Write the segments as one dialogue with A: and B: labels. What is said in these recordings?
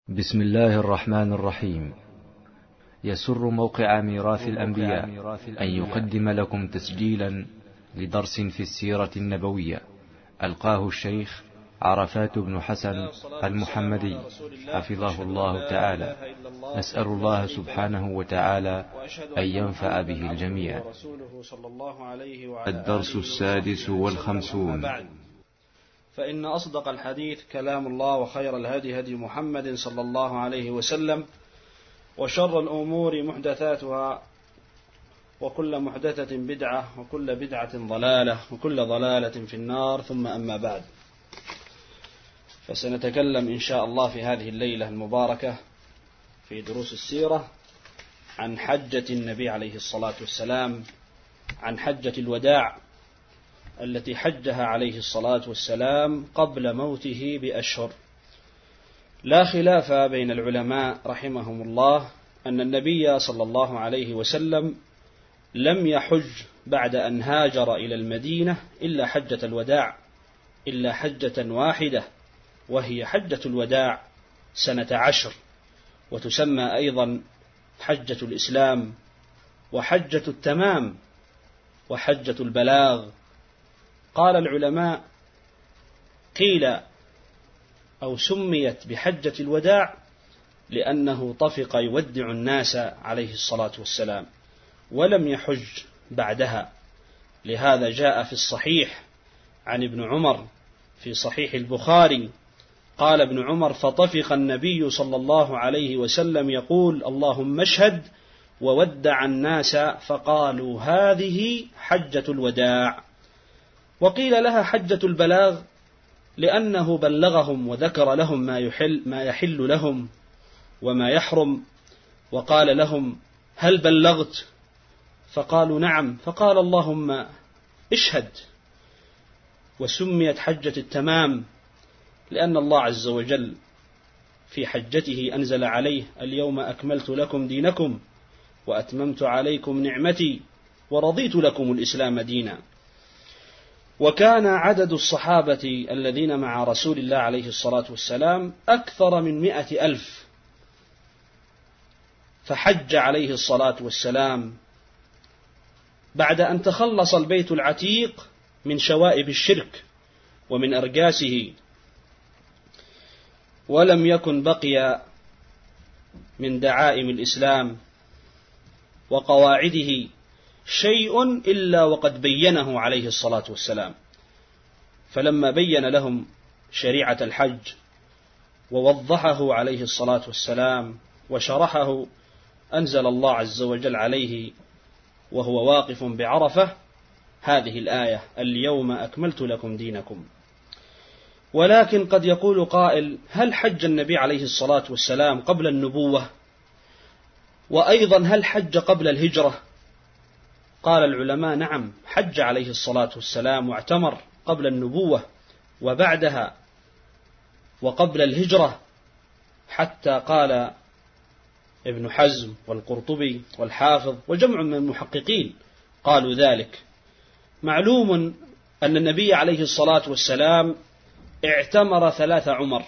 A: بسم الله الرحمن الرحيم. يسر موقع ميراث الأنبياء أن يقدم لكم تسجيلا لدرس في السيرة النبوية ألقاه الشيخ عرفات بن حسن المحمدي حفظه الله تعالى. نسأل الله سبحانه وتعالى أن ينفع به الجميع. الدرس 56.
B: فإن أصدق الحديث كلام الله، وخير الهدي هدي محمد صلى الله عليه وسلم، وشر الأمور محدثاتها، وكل محدثة بدعة، وكل بدعة ضلالة، وكل ضلالة في النار. ثم أما بعد، فسنتكلم إن شاء الله في هذه الليلة المباركة في دروس السيرة عن حجة النبي عليه الصلاة والسلام، عن حجة الوداع التي حجها عليه الصلاة والسلام قبل موته بأشهر. لا خلاف بين العلماء رحمهم الله أن النبي صلى الله عليه وسلم لم يحج بعد أن هاجر إلى المدينة إلا حجة الوداع، إلا حجة واحدة، وهي حجة الوداع سنة 10، وتسمى أيضا حجة الإسلام، وحجة التمام، وحجة البلاغ. قال العلماء: قيل أو سميت بحجة الوداع لأنه طفق يودع الناس عليه الصلاة والسلام، ولم يحج بعدها. لهذا جاء في الصحيح عن ابن عمر في صحيح البخاري قال ابن عمر: فطفق النبي صلى الله عليه وسلم يقول: اللهم اشهد، وودع الناس فقالوا هذه حجة الوداع. وقيل لها حجة البلاغ لأنه بلغهم وذكر لهم ما يحل لهم وما يحرم، وقال لهم: هل بلغت؟ فقالوا: نعم. فقال: اللهم اشهد. وسميت حجة التمام لأن الله عز وجل في حجته أنزل عليه: اليوم أكملت لكم دينكم وأتممت عليكم نعمتي ورضيت لكم الإسلام دينا. وكان عدد الصحابة الذين مع رسول الله عليه الصلاة والسلام أكثر من 100,000، فحج عليه الصلاة والسلام بعد أن تخلص البيت العتيق من شوائب الشرك ومن أرجاسه، ولم يكن بقي من دعائم الإسلام وقواعده شيء إلا وقد بينه عليه الصلاة والسلام. فلما بين لهم شريعة الحج ووضحه عليه الصلاة والسلام وشرحه، أنزل الله عز وجل عليه وهو واقف بعرفة هذه الآية: اليوم أكملت لكم دينكم. ولكن قد يقول قائل: هل حج النبي عليه الصلاة والسلام قبل النبوة؟ وأيضا هل حج قبل الهجرة؟ قال العلماء: نعم، حج عليه الصلاة والسلام واعتمر قبل النبوة وبعدها وقبل الهجرة، حتى قال ابن حزم والقرطبي والحافظ وجمع من المحققين قالوا ذلك. معلوم أن النبي عليه الصلاة والسلام اعتمر 3 عمر،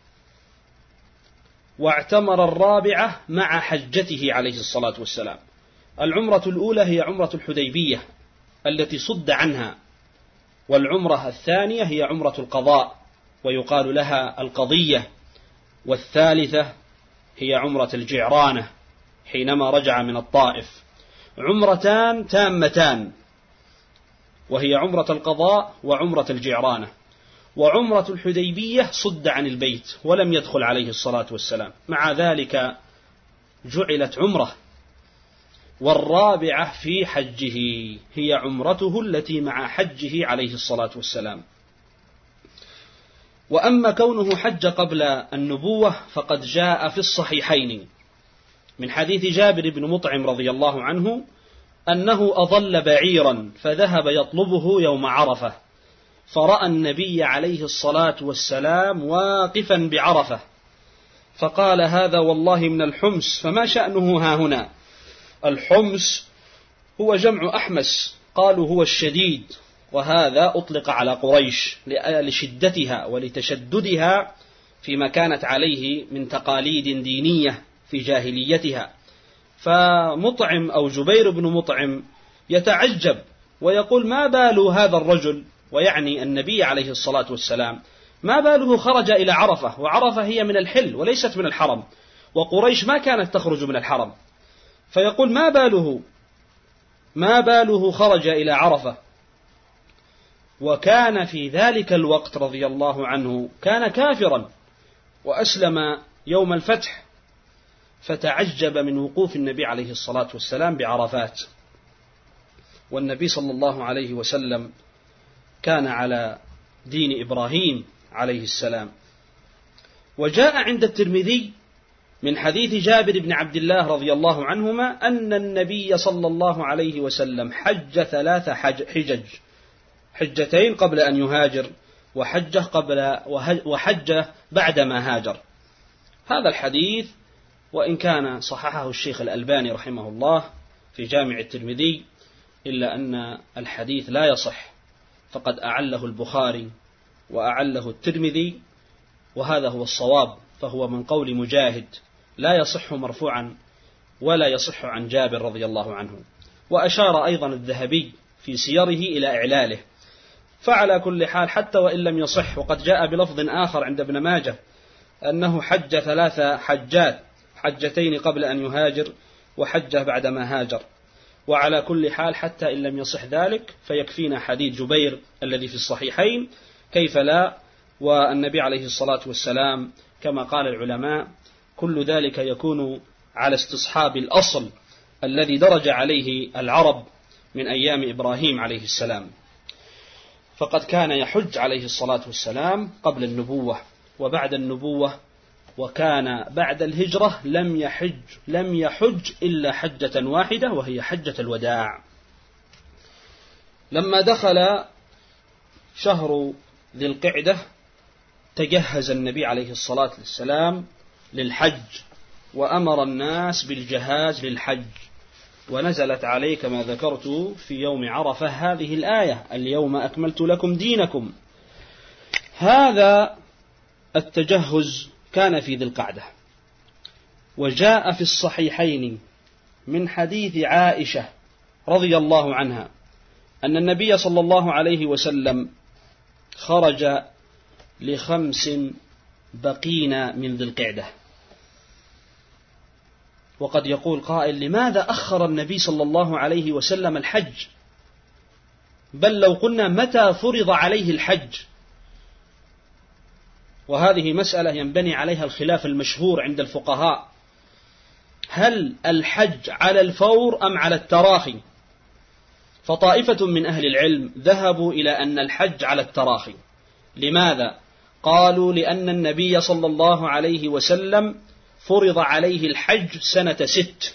B: واعتمر الرابعة مع حجته عليه الصلاة والسلام. العمرة الأولى هي عمرة الحديبية التي صد عنها، والعمرة الثانية هي عمرة القضاء ويقال لها القضية، والثالثة هي عمرة الجعرانة حينما رجع من الطائف. عمرتان تامتان، وهي عمرة القضاء وعمرة الجعرانة. وعمرة الحديبية صد عن البيت ولم يدخل عليه الصلاة والسلام، مع ذلك جعلت عمرة. والرابعة في حجه هي عمرته التي مع حجه عليه الصلاة والسلام. وأما كونه حج قبل النبوة فقد جاء في الصحيحين من حديث جابر بن مطعم رضي الله عنه أنه أضل بعيرا فذهب يطلبه يوم عرفة، فرأى النبي عليه الصلاة والسلام واقفا بعرفة، فقال: هذا والله من الحمس. فما شأنه ها هنا؟ الحمس هو جمع أحمس، قالوا هو الشديد، وهذا أطلق على قريش لشدتها ولتشددها فيما كانت عليه من تقاليد دينية في جاهليتها. فمطعم أو جبير بن مطعم يتعجب ويقول: ما بال هذا الرجل، ويعني النبي عليه الصلاة والسلام، ما باله خرج إلى عرفة، وعرفة هي من الحل وليست من الحرم، وقريش ما كانت تخرج من الحرم، فيقول: ما باله خرج إلى عرفة. وكان في ذلك الوقت رضي الله عنه كان كافرا وأسلم يوم الفتح، فتعجب من وقوف النبي عليه الصلاة والسلام بعرفات، والنبي صلى الله عليه وسلم كان على دين إبراهيم عليه السلام. وجاء عند الترمذي من حديث جابر بن عبد الله رضي الله عنهما أن النبي صلى الله عليه وسلم حج 3 حجج، حجتين قبل أن يهاجر، وحج بعدما هاجر. هذا الحديث وإن كان صححه الشيخ الألباني رحمه الله في جامع الترمذي، إلا أن الحديث لا يصح، فقد أعله البخاري وأعله الترمذي، وهذا هو الصواب، فهو من قول مجاهد، لا يصح مرفوعا ولا يصح عن جابر رضي الله عنه. وأشار أيضا الذهبي في سيره إلى إعلاله. فعلى كل حال حتى وإن لم يصح، وقد جاء بلفظ آخر عند ابن ماجه أنه حج 3 حجات، حجتين قبل أن يهاجر وحجة بعدما هاجر. وعلى كل حال حتى إن لم يصح ذلك فيكفينا حديث جبير الذي في الصحيحين، كيف لا، والنبي عليه الصلاة والسلام كما قال العلماء كل ذلك يكون على استصحاب الأصل الذي درج عليه العرب من أيام إبراهيم عليه السلام، فقد كان يحج عليه الصلاة والسلام قبل النبوة وبعد النبوة، وكان بعد الهجرة لم يحج إلا حجة واحدة وهي حجة الوداع. لما دخل شهر ذي القعدة تجهز النبي عليه الصلاة والسلام للحج، وأمر الناس بالجهاز للحج، ونزلت عليه كما ذكرت في يوم عرفة هذه الآية: اليوم أكملت لكم دينكم. هذا التجهز كان في ذي القعدة. وجاء في الصحيحين من حديث عائشة رضي الله عنها أن النبي صلى الله عليه وسلم خرج ل5 بقين من ذي القعدة. وقد يقول قائل: لماذا أخر النبي صلى الله عليه وسلم الحج؟ بل لو قلنا متى فرض عليه الحج؟ وهذه مسألة ينبني عليها الخلاف المشهور عند الفقهاء: هل الحج على الفور أم على التراخي؟ فطائفة من أهل العلم ذهبوا إلى أن الحج على التراخي. لماذا؟ قالوا: لأن النبي صلى الله عليه وسلم فرض عليه الحج سنة 6،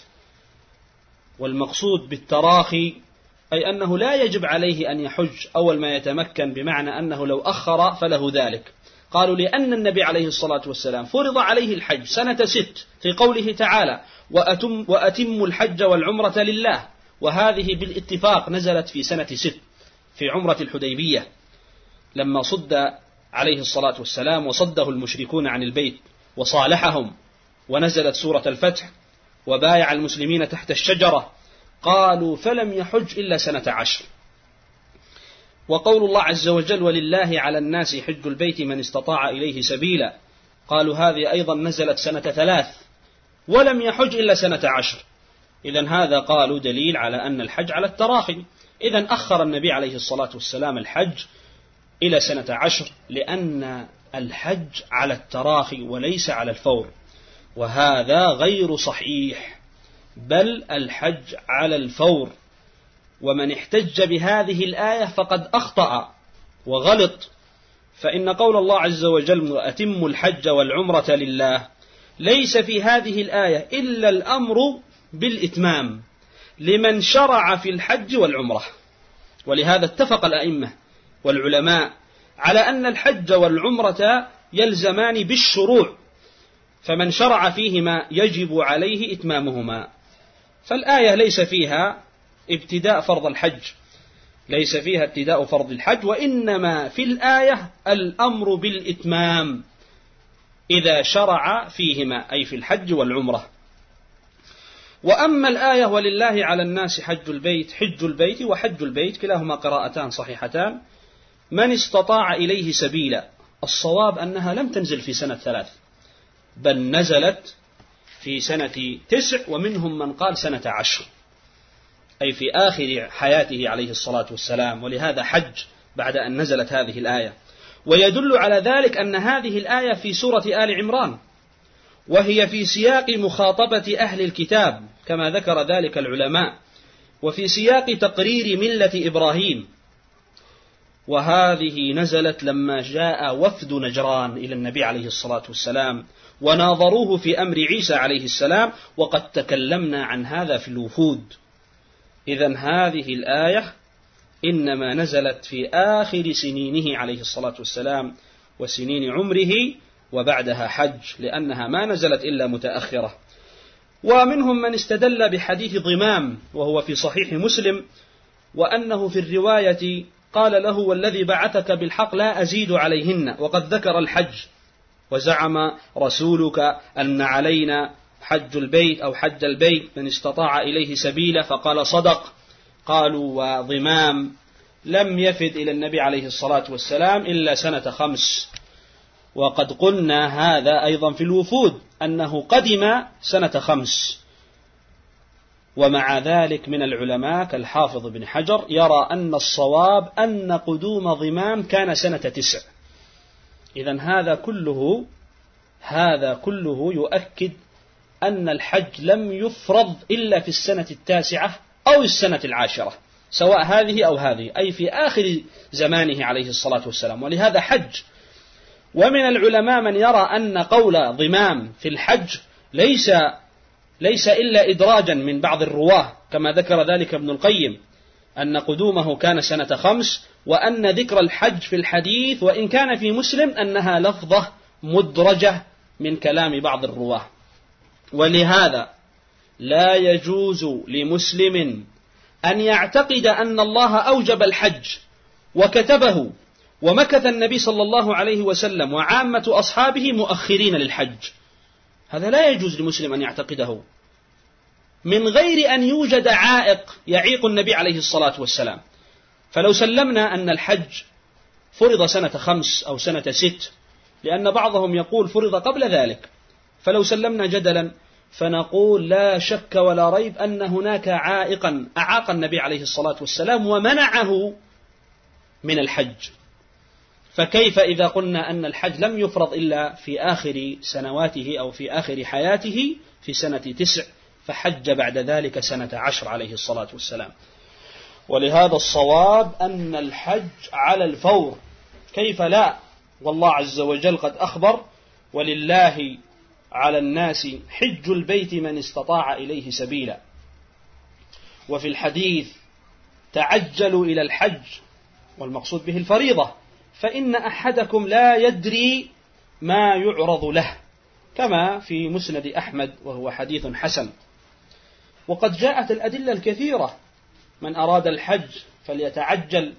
B: والمقصود بالتراخي أي أنه لا يجب عليه أن يحج أول ما يتمكن، بمعنى أنه لو أخر فله ذلك. قالوا: لأن النبي عليه الصلاة والسلام فرض عليه الحج سنة 6 في قوله تعالى: وأتم الحج والعمرة لله، وهذه بالاتفاق نزلت في سنة 6 في عمرة الحديبية، لما صد عليه الصلاة والسلام وصده المشركون عن البيت وصالحهم، ونزلت سورة الفتح وبايع المسلمين تحت الشجرة. قالوا: فلم يحج إلا سنة 10. وقول الله عز وجل: ولله على الناس حج البيت من استطاع إليه سبيلا، قالوا هذه أيضا نزلت سنة 3 ولم يحج إلا سنة 10. إذن هذا قالوا دليل على أن الحج على التراخي. إذن أخر النبي عليه الصلاة والسلام الحج إلى سنة 10 لأن الحج على التراخي وليس على الفور، وهذا غير صحيح، بل الحج على الفور. ومن احتج بهذه الآية فقد أخطأ وغلط، فإن قول الله عز وجل: وأتم الحج والعمرة لله، ليس في هذه الآية إلا الأمر بالإتمام لمن شرع في الحج والعمرة. ولهذا اتفق الأئمة والعلماء على أن الحج والعمرة يلزمان بالشروع، فمن شرع فيهما يجب عليه إتمامهما. فالآية ليس فيها ابتداء فرض الحج، ليس فيها ابتداء فرض الحج، وإنما في الآية الأمر بالإتمام إذا شرع فيهما، أي في الحج والعمرة. وأما الآية ولله على الناس حج البيت وحج البيت كلاهما قراءتان صحيحتان، من استطاع إليه سبيلا، الصواب أنها لم تنزل في سنة 3 بل نزلت في سنة 9، ومنهم من قال سنة 10، أي في آخر حياته عليه الصلاة والسلام، ولهذا حج بعد أن نزلت هذه الآية. ويدل على ذلك أن هذه الآية في سورة آل عمران، وهي في سياق مخاطبة أهل الكتاب كما ذكر ذلك العلماء، وفي سياق تقرير ملة إبراهيم. وهذه نزلت لما جاء وفد نجران إلى النبي عليه الصلاة والسلام وناظروه في أمر عيسى عليه السلام، وقد تكلمنا عن هذا في الوفود. إذن هذه الآية إنما نزلت في آخر سنينه عليه الصلاة والسلام وسنين عمره، وبعدها حج، لأنها ما نزلت إلا متأخرة. ومنهم من استدل بحديث ضمام وهو في صحيح مسلم، وأنه في الرواية قال له والذي بعثك بالحق لا أزيد عليهن، وقد ذكر الحج، وزعم رسولك أن علينا حج البيت أو حج البيت من استطاع إليه سبيلا، فقال صدق. قالوا وضمام لم يفد إلى النبي عليه الصلاة والسلام إلا سنة 5، وقد قلنا هذا أيضا في الوفود أنه قدم سنة 5. ومع ذلك من العلماء كالحافظ بن حجر يرى أن الصواب أن قدوم ضمام كان سنة 9. إذن هذا كله يؤكد أن الحج لم يفرض إلا في السنة 9 أو السنة 10، سواء هذه أو هذه، أي في آخر زمانه عليه الصلاة والسلام، ولهذا حج. ومن العلماء من يرى أن قول ضمام في الحج ليس إلا إدراجا من بعض الرواه، كما ذكر ذلك ابن القيم، أن قدومه كان سنة 5، وأن ذكر الحج في الحديث وإن كان في مسلم أنها لفظة مدرجة من كلام بعض الرواه. ولهذا لا يجوز لمسلم أن يعتقد أن الله أوجب الحج وكتبه ومكث النبي صلى الله عليه وسلم وعامة أصحابه مؤخرين للحج. هذا لا يجوز لمسلم أن يعتقده من غير أن يوجد عائق يعيق النبي عليه الصلاة والسلام. فلو سلمنا أن الحج فرض سنة 5 أو سنة 6، لأن بعضهم يقول فرض قبل ذلك، فلو سلمنا جدلا فنقول لا شك ولا ريب أن هناك عائقا أعاق النبي عليه الصلاة والسلام ومنعه من الحج. فكيف إذا قلنا أن الحج لم يفرض إلا في آخر سنواته أو في آخر حياته في سنة 9، فحج بعد ذلك سنة 10 عليه الصلاة والسلام. ولهذا الصواب أن الحج على الفور، كيف لا، والله عز وجل قد أخبر ولله على الناس حج البيت من استطاع إليه سبيلا. وفي الحديث تعجلوا إلى الحج، والمقصود به الفريضة، فإن أحدكم لا يدري ما يعرض له، كما في مسند أحمد وهو حديث حسن. وقد جاءت الأدلة الكثيرة، من أراد الحج فليتعجل.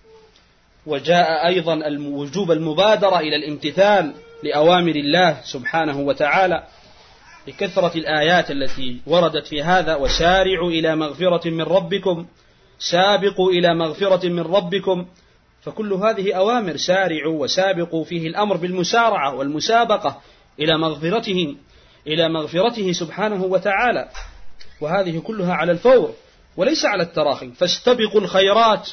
B: وجاء أيضا وجوب المبادرة إلى الامتثال لأوامر الله سبحانه وتعالى لكثرة الآيات التي وردت في هذا: وسارعوا إلى مغفرة من ربكم، سابقوا إلى مغفرة من ربكم. فكل هذه أوامر، سارعوا وسابقوا، فيه الأمر بالمسارعة والمسابقة إلى مغفرته سبحانه وتعالى، وهذه كلها على الفور وليس على التراخي، فاستبقوا الخيرات.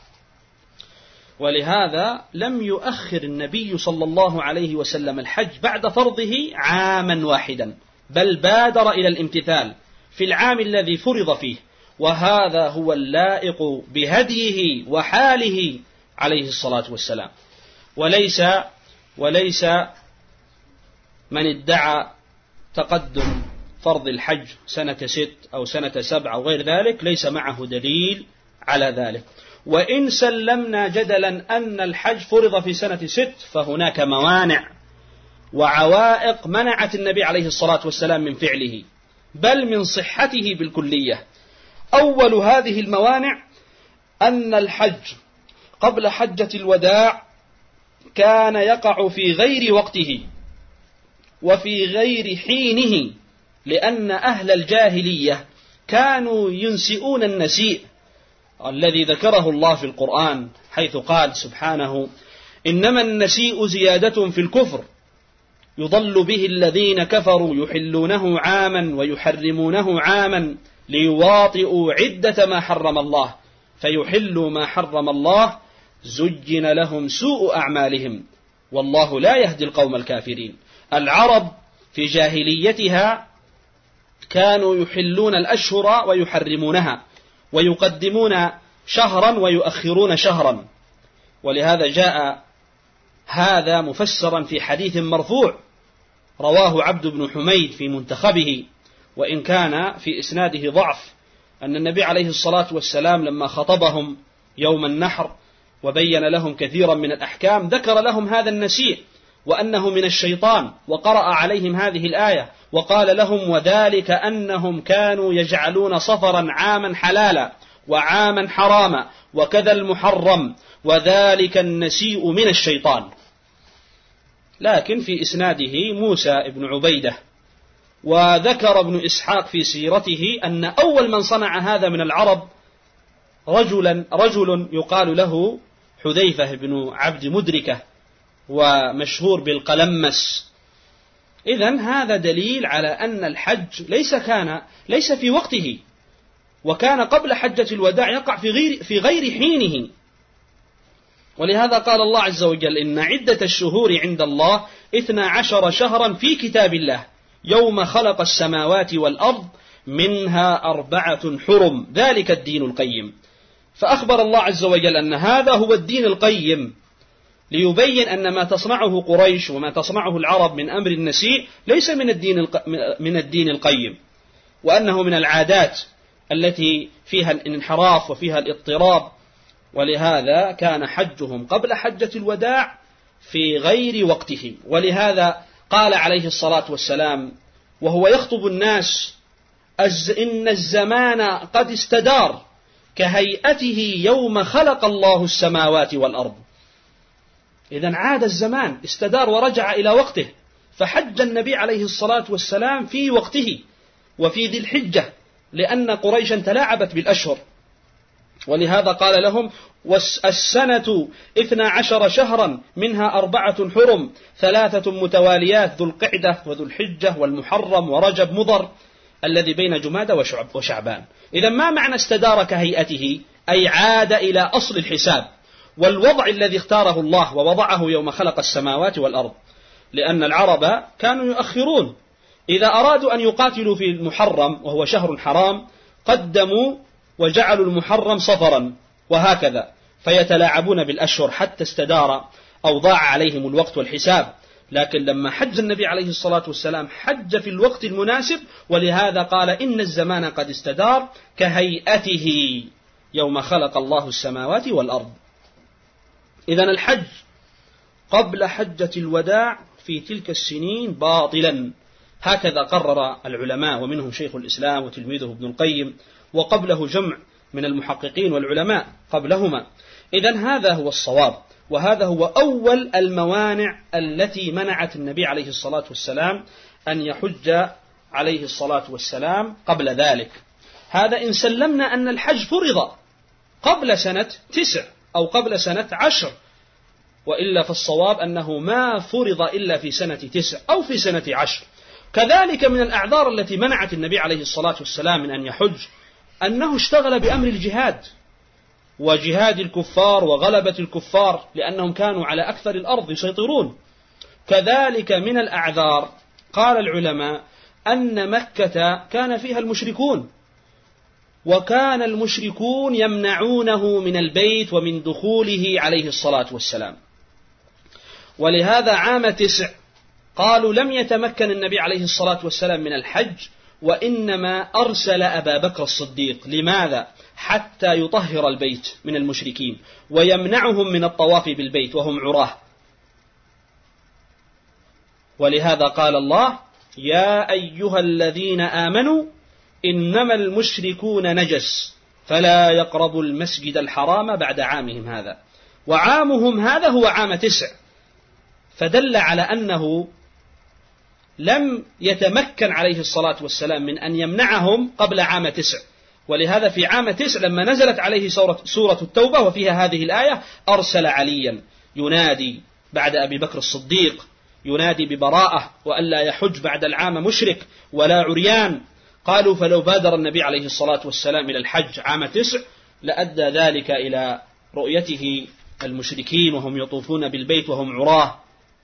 B: ولهذا لم يؤخر النبي صلى الله عليه وسلم الحج بعد فرضه عاما واحدا، بل بادر إلى الامتثال في العام الذي فرض فيه، وهذا هو اللائق بهديه وحاله عليه الصلاة والسلام. وليس من ادعى تقدم فرض الحج سنة 6 أو سنة 7 أو غير ذلك ليس معه دليل على ذلك. وإن سلمنا جدلا أن الحج فرض في سنة 6، فهناك موانع وعوائق منعت النبي عليه الصلاة والسلام من فعله، بل من صحته بالكلية. أول هذه الموانع أن الحج قبل حجة الوداع كان يقع في غير وقته، وفي غير حينه، لأن أهل الجاهلية كانوا ينسئون النسيء الذي ذكره الله في القرآن، حيث قال سبحانه: إنما النسيء زيادة في الكفر يضل به الذين كفروا يحلونه عاما ويحرمونه عاما ليواطئوا عدة ما حرم الله فيحلوا ما حرم الله زين لهم سوء أعمالهم والله لا يهدي القوم الكافرين. العرب في جاهليتها كانوا يحلون الأشهر ويحرمونها، ويقدمون شهرا ويؤخرون شهرا، ولهذا جاء هذا مفسرا في حديث مرفوع رواه عبد بن حميد في منتخبه، وإن كان في إسناده ضعف، أن النبي عليه الصلاة والسلام لما خطبهم يوم النحر وبين لهم كثيرا من الأحكام ذكر لهم هذا النسيء وأنه من الشيطان، وقرأ عليهم هذه الآية وقال لهم: وذلك أنهم كانوا يجعلون صفرا عاما حلالا وعاما حراما وكذا المحرم وذلك النسيء من الشيطان. لكن في إسناده موسى بن عبيدة. وذكر ابن إسحاق في سيرته أن أول من صنع هذا من العرب رجل يقال له حذيفة بن عبد مدركة، ومشهور بالقلمس. إذن هذا دليل على أن الحج ليس في وقته، وكان قبل حجة الوداع يقع في غير حينه. ولهذا قال الله عز وجل: إن عدة الشهور عند الله 12 شهرا في كتاب الله يوم خلق السماوات والأرض منها 4 حرم ذلك الدين القيم. فأخبر الله عز وجل أن هذا هو الدين القيم، ليبين أن ما تصنعه قريش وما تصنعه العرب من أمر النسيء ليس من الدين القيم، وأنه من العادات التي فيها الانحراف وفيها الاضطراب. ولهذا كان حجهم قبل حجة الوداع في غير وقته. ولهذا قال عليه الصلاة والسلام وهو يخطب الناس: إن الزمان قد استدار كهيئته يوم خلق الله السماوات والأرض. إذن عاد الزمان، استدار ورجع إلى وقته، فحج النبي عليه الصلاة والسلام في وقته وفي ذي الحجة، لأن قريشا تلاعبت بالأشهر. ولهذا قال لهم: والسنة 12 شهرا منها 4 حرم 3 متواليات ذو القعدة وذو الحجة والمحرم ورجب مضر الذي بين جمادى وشعبان. إذا ما معنى استدار كهيئته؟ أي عاد إلى أصل الحساب والوضع الذي اختاره الله ووضعه يوم خلق السماوات والأرض. لأن العرب كانوا يؤخرون، إذا أرادوا أن يقاتلوا في المحرم وهو شهر حرام قدموا وجعلوا المحرم صفرا، وهكذا، فيتلاعبون بالأشهر حتى استدار أو ضاع عليهم الوقت والحساب. لكن لما حج النبي عليه الصلاة والسلام حج في الوقت المناسب، ولهذا قال: إن الزمان قد استدار كهيئته يوم خلق الله السماوات والأرض. إذن الحج قبل حجة الوداع في تلك السنين باطلا، هكذا قرر العلماء، ومنهم شيخ الإسلام وتلميذه ابن القيم، وقبله جمع من المحققين والعلماء قبلهما. إذن هذا هو الصواب، وهذا هو أول الموانع التي منعت النبي عليه الصلاة والسلام أن يحج عليه الصلاة والسلام قبل ذلك. هذا إن سلمنا أن الحج فرض قبل سنة 9 أو قبل سنة 10، وإلا فالصواب أنه ما فرض إلا في سنة 9 أو في سنة 10. كذلك من الأعذار التي منعت النبي عليه الصلاة والسلام من أن يحج أنه اشتغل بأمر الجهاد وجهاد الكفار وغلبة الكفار، لأنهم كانوا على أكثر الأرض يسيطرون. كذلك من الأعذار قال العلماء أن مكة كان فيها المشركون، وكان المشركون يمنعونه من البيت ومن دخوله عليه الصلاة والسلام. ولهذا عام 9 قالوا لم يتمكن النبي عليه الصلاة والسلام من الحج، وإنما أرسل أبا بكر الصديق. لماذا؟ حتى يطهر البيت من المشركين ويمنعهم من الطواف بالبيت وهم عراه. ولهذا قال الله: يا أيها الذين آمنوا إنما المشركون نجس فلا يقربوا المسجد الحرام بعد عامهم هذا. وعامهم هذا هو عام 9، فدل على أنه لم يتمكن عليه الصلاة والسلام من أن يمنعهم قبل عام 9، ولهذا في عام 9 لما نزلت عليه سورة التوبة وفيها هذه الآية أرسل عليا ينادي بعد أبي بكر الصديق، ينادي ببراءة وألا يحج بعد العام مشرك ولا عريان. قالوا فلو بادر النبي عليه الصلاة والسلام إلى الحج عام 9 لأدى ذلك إلى رؤيته المشركين وهم يطوفون بالبيت وهم عراه.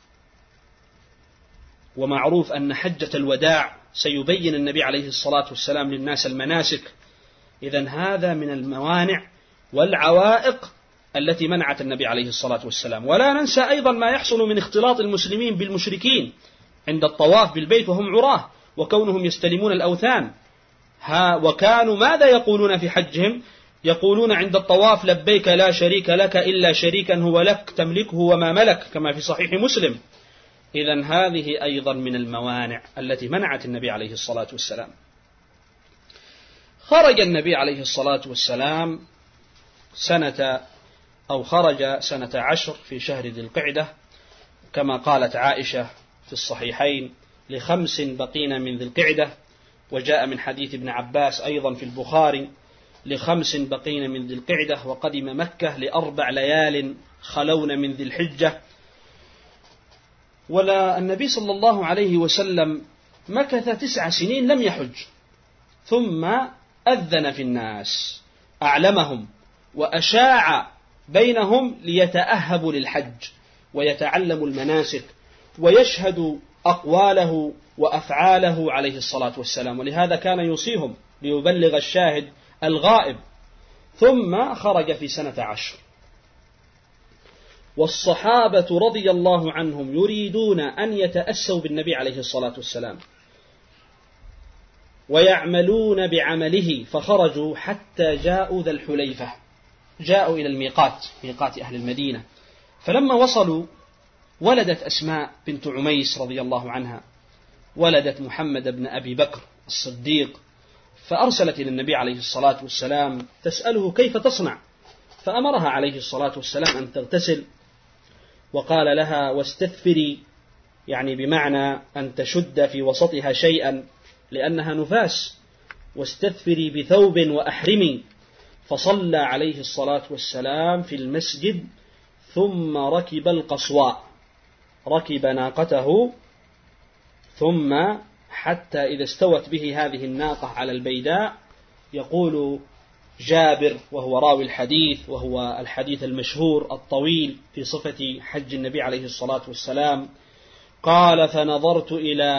B: ومعروف أن حجة الوداع سيبين النبي عليه الصلاة والسلام للناس المناسك. إذن هذا من الموانع والعوائق التي منعت النبي عليه الصلاة والسلام. ولا ننسى أيضا ما يحصل من اختلاط المسلمين بالمشركين عند الطواف بالبيت وهم عراه، وكونهم يستلمون الأوثان. وكانوا ماذا يقولون في حجهم؟ يقولون عند الطواف لبيك لا شريك لك إلا شريكا هو لك تملكه وما ملك، كما في صحيح مسلم. إذن هذه أيضا من الموانع التي منعت النبي عليه الصلاة والسلام. خرج النبي عليه الصلاة والسلام خرج سنة 10 في شهر ذي القعدة، كما قالت عائشة في الصحيحين: ل5 بقين من ذي القعدة. وجاء من حديث ابن عباس أيضا في البخاري: ل5 بقين من ذي القعدة. وقدم مكة ل4 ليال خلون من ذي الحجة. ولا النبي صلى الله عليه وسلم مكث 9 سنين لم يحج، ثم أذن في الناس، أعلمهم وأشاع بينهم ليتأهبوا للحج ويتعلموا المناسك ويشهدوا أقواله وأفعاله عليه الصلاة والسلام. ولهذا كان يوصيهم ليبلغ الشاهد الغائب. ثم خرج في سنة 10، والصحابة رضي الله عنهم يريدون أن يتأسوا بالنبي عليه الصلاة والسلام ويعملون بعمله، فخرجوا حتى جاءوا ذا الحليفة، جاءوا إلى الميقات، ميقات أهل المدينة. فلما وصلوا ولدت أسماء بنت عميس رضي الله عنها، ولدت محمد بن أبي بكر الصديق، فأرسلت إلى النبي عليه الصلاة والسلام تسأله كيف تصنع، فأمرها عليه الصلاة والسلام أن تغتسل، وقال لها: واستثفري، يعني بمعنى أن تشد في وسطها شيئا لأنها نفاس، واستثفري بثوب وأحرمي. فصلى عليه الصلاة والسلام في المسجد، ثم ركب القصواء، ركب ناقته، ثم حتى إذا استوت به هذه الناقة على البيداء، يقول جابر وهو راوي الحديث، وهو الحديث المشهور الطويل في صفة حج النبي عليه الصلاة والسلام، قال: فنظرت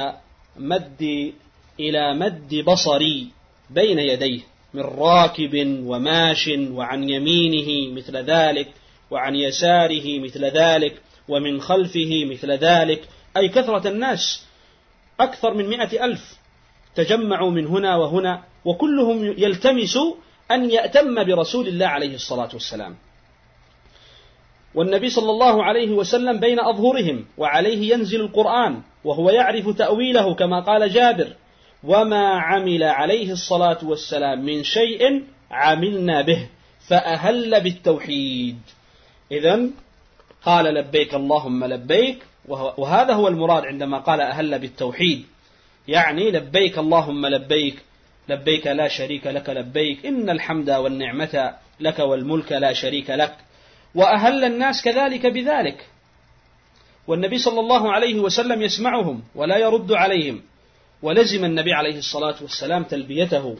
B: إلى مد بصري بين يديه من راكب وماش، وعن يمينه مثل ذلك، وعن يساره مثل ذلك، ومن خلفه مثل ذلك، أي كثرة الناس، أكثر من 100,000 تجمعوا من هنا وهنا، وكلهم يلتمس أن يأتم برسول الله عليه الصلاة والسلام. والنبي صلى الله عليه وسلم بين أظهرهم، وعليه ينزل القرآن، وهو يعرف تأويله كما قال جابر: وما عمل عليه الصلاة والسلام من شيء عملنا به، فأهل بالتوحيد. إذن قال: لبيك اللهم لبيك، وهذا هو المراد عندما قال أهل بالتوحيد، يعني لبيك اللهم لبيك، لبيك لا شريك لك لبيك، إن الحمد والنعمة لك والملك لا شريك لك. وأهل الناس كذلك بذلك، والنبي صلى الله عليه وسلم يسمعهم ولا يرد عليهم، ولزم النبي عليه الصلاة والسلام تلبيته.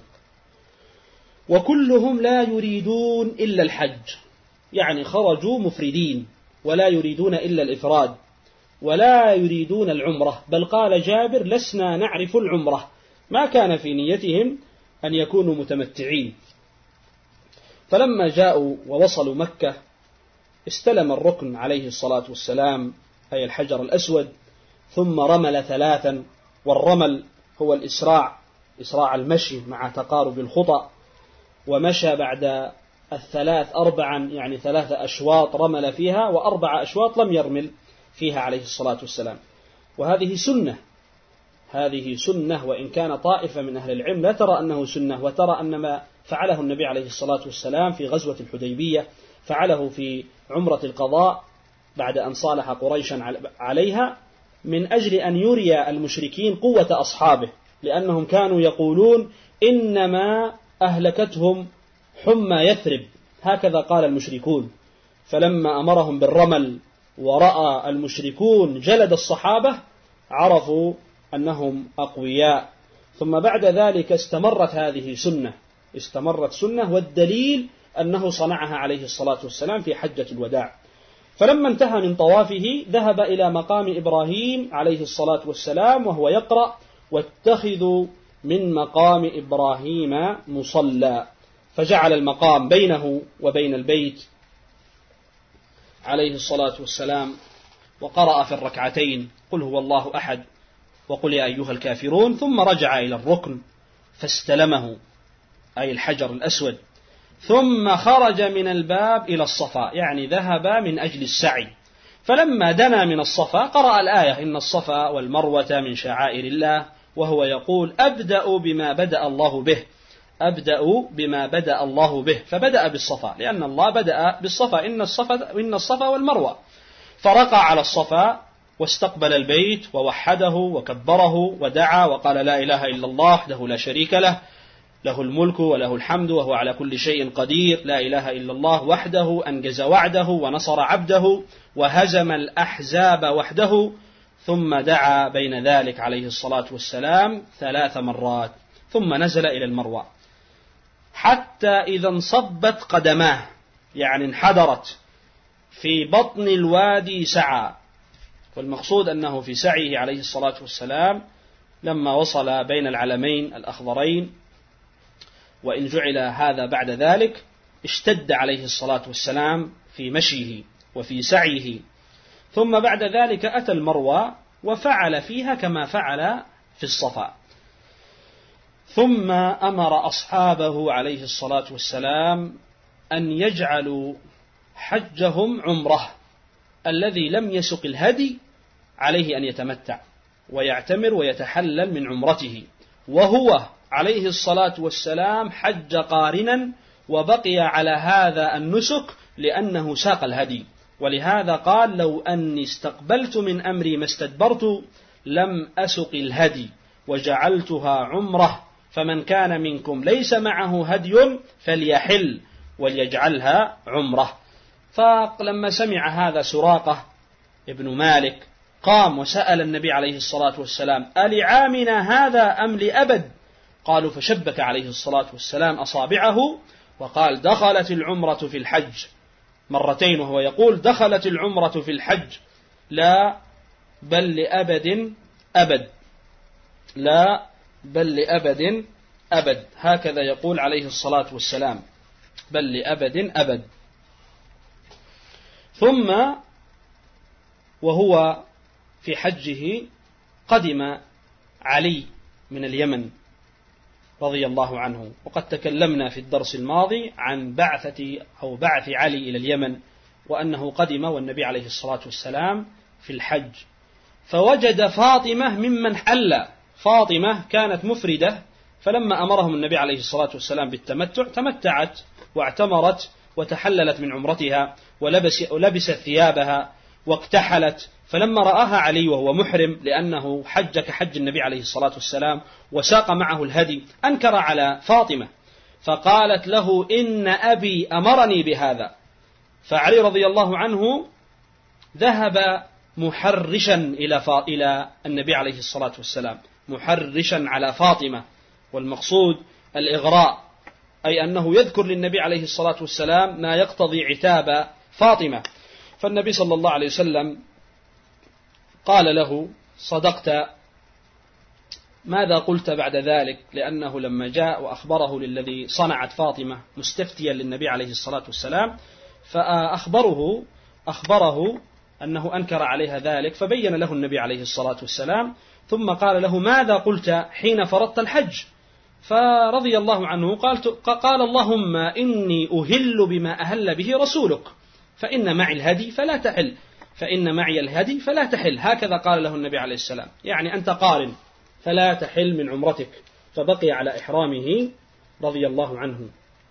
B: وكلهم لا يريدون إلا الحج، يعني خرجوا مفردين ولا يريدون إلا الإفراد، ولا يريدون العمرة، بل قال جابر: لسنا نعرف العمرة، ما كان في نيتهم أن يكونوا متمتعين. فلما جاءوا ووصلوا مكة استلم الركن عليه الصلاة والسلام، أي الحجر الأسود، ثم رمل 3، والرمل هو الإسراع المشي مع تقارب الخطأ، ومشى بعد 3 4، يعني 3 أشواط رمل فيها، و4 أشواط لم يرمل فيها عليه الصلاة والسلام. وهذه سنة، وإن كان طائفة من أهل العلم لا ترى أنه سنة، وترى أن ما فعله النبي عليه الصلاة والسلام في غزوة الحديبية فعله في عمرة القضاء بعد أن صالح قريشا عليها، من أجل أن يري المشركين قوة أصحابه، لأنهم كانوا يقولون إنما أهلكتهم حمى يثرب، هكذا قال المشركون. فلما أمرهم بالرمل ورأى المشركون جلد الصحابة عرفوا أنهم أقوياء. ثم بعد ذلك استمرت هذه سنة، والدليل أنه صنعها عليه الصلاة والسلام في حجة الوداع. فلما انتهى من طوافه ذهب إلى مقام إبراهيم عليه الصلاة والسلام وهو يقرأ: واتخذوا من مقام إبراهيم مصلى، فجعل المقام بينه وبين البيت عليه الصلاة والسلام، وقرأ في الركعتين قل هو الله أحد وقل يا أيها الكافرون، ثم رجع إلى الركن فاستلمه أي الحجر الأسود، ثم خرج من الباب إلى الصفا، يعني ذهب من أجل السعي. فلما دنا من الصفا قرأ الآية: إن الصفا والمروة من شعائر الله، وهو يقول: أبدأ بما بدأ الله به، فبدأ بالصفا لأن الله بدأ بالصفا، إن الصفا والمروة. فرقى على الصفا واستقبل البيت ووحده وكبره ودعا وقال: لا إله إلا الله وحده لا شريك له، له الملك وله الحمد وهو على كل شيء قدير، لا إله إلا الله وحده أنجز وعده ونصر عبده وهزم الأحزاب وحده. ثم دعا بين ذلك عليه الصلاة والسلام 3 مرات، ثم نزل إلى المروة حتى إذا انصبت قدماه، يعني انحدرت في بطن الوادي سعى. والمقصود أنه في سعيه عليه الصلاة والسلام لما وصل بين العلمين الأخضرين، وإن جعل هذا بعد ذلك، اشتد عليه الصلاة والسلام في مشيه وفي سعيه. ثم بعد ذلك أتى المروة وفعل فيها كما فعل في الصفا. ثم أمر أصحابه عليه الصلاة والسلام أن يجعلوا حجهم عمره، الذي لم يسق الهدي عليه أن يتمتع ويعتمر ويتحلل من عمرته، وهو عليه الصلاة والسلام حج قارنا وبقي على هذا النسك لأنه ساق الهدي. ولهذا قال: لو أني استقبلت من أمري ما استدبرت لم أسق الهدي وجعلتها عمره، فمن كان منكم ليس معه هدي فليحل وليجعلها عمره. فلما سمع هذا سراقة ابن مالك قام وسأل النبي عليه الصلاة والسلام: ألعامنا هذا أم لأبد؟ قالوا: فشبك عليه الصلاة والسلام أصابعه وقال: دخلت العمرة في الحج مرتين، وهو يقول: دخلت العمرة في الحج لا بل لأبد أبد، لا بل لأبد أبد، هكذا يقول عليه الصلاة والسلام: بل لأبد أبد. ثم وهو في حجه قدم علي من اليمن رضي الله عنه، وقد تكلمنا في الدرس الماضي عن بعث علي إلى اليمن، وأنه قدم والنبي عليه الصلاة والسلام في الحج، فوجد فاطمة ممن حل. فاطمة كانت مفردة، فلما أمرهم النبي عليه الصلاة والسلام بالتمتع تمتعت واعتمرت وتحللت من عمرتها ولبست ثيابها واكتحلت. فلما رآها علي وهو محرم، لأنه حج كحج النبي عليه الصلاة والسلام وساق معه الهدي، أنكر على فاطمة فقالت له: إن أبي أمرني بهذا. فعلي رضي الله عنه ذهب محرشا إلى النبي عليه الصلاة والسلام، محرشا على فاطمة، والمقصود الإغراء، أي أنه يذكر للنبي عليه الصلاة والسلام ما يقتضي عتاب فاطمة. فالنبي صلى الله عليه وسلم قال له: صدقت. ماذا قلت بعد ذلك؟ لأنه لما جاء وأخبره للذي صنعت فاطمة مستفتيا للنبي عليه الصلاة والسلام، فأخبره أنه أنكر عليها ذلك، فبين له النبي عليه الصلاة والسلام، ثم قال له: ماذا قلت حين فرضت الحج؟ فرضي الله عنه قال: اللهم إني أهل بما أهل به رسولك، فإن معي الهدي فلا تحل، هكذا قال له النبي عليه السلام، يعني أنت قارن فلا تحل من عمرتك، فبقي على إحرامه رضي الله عنه.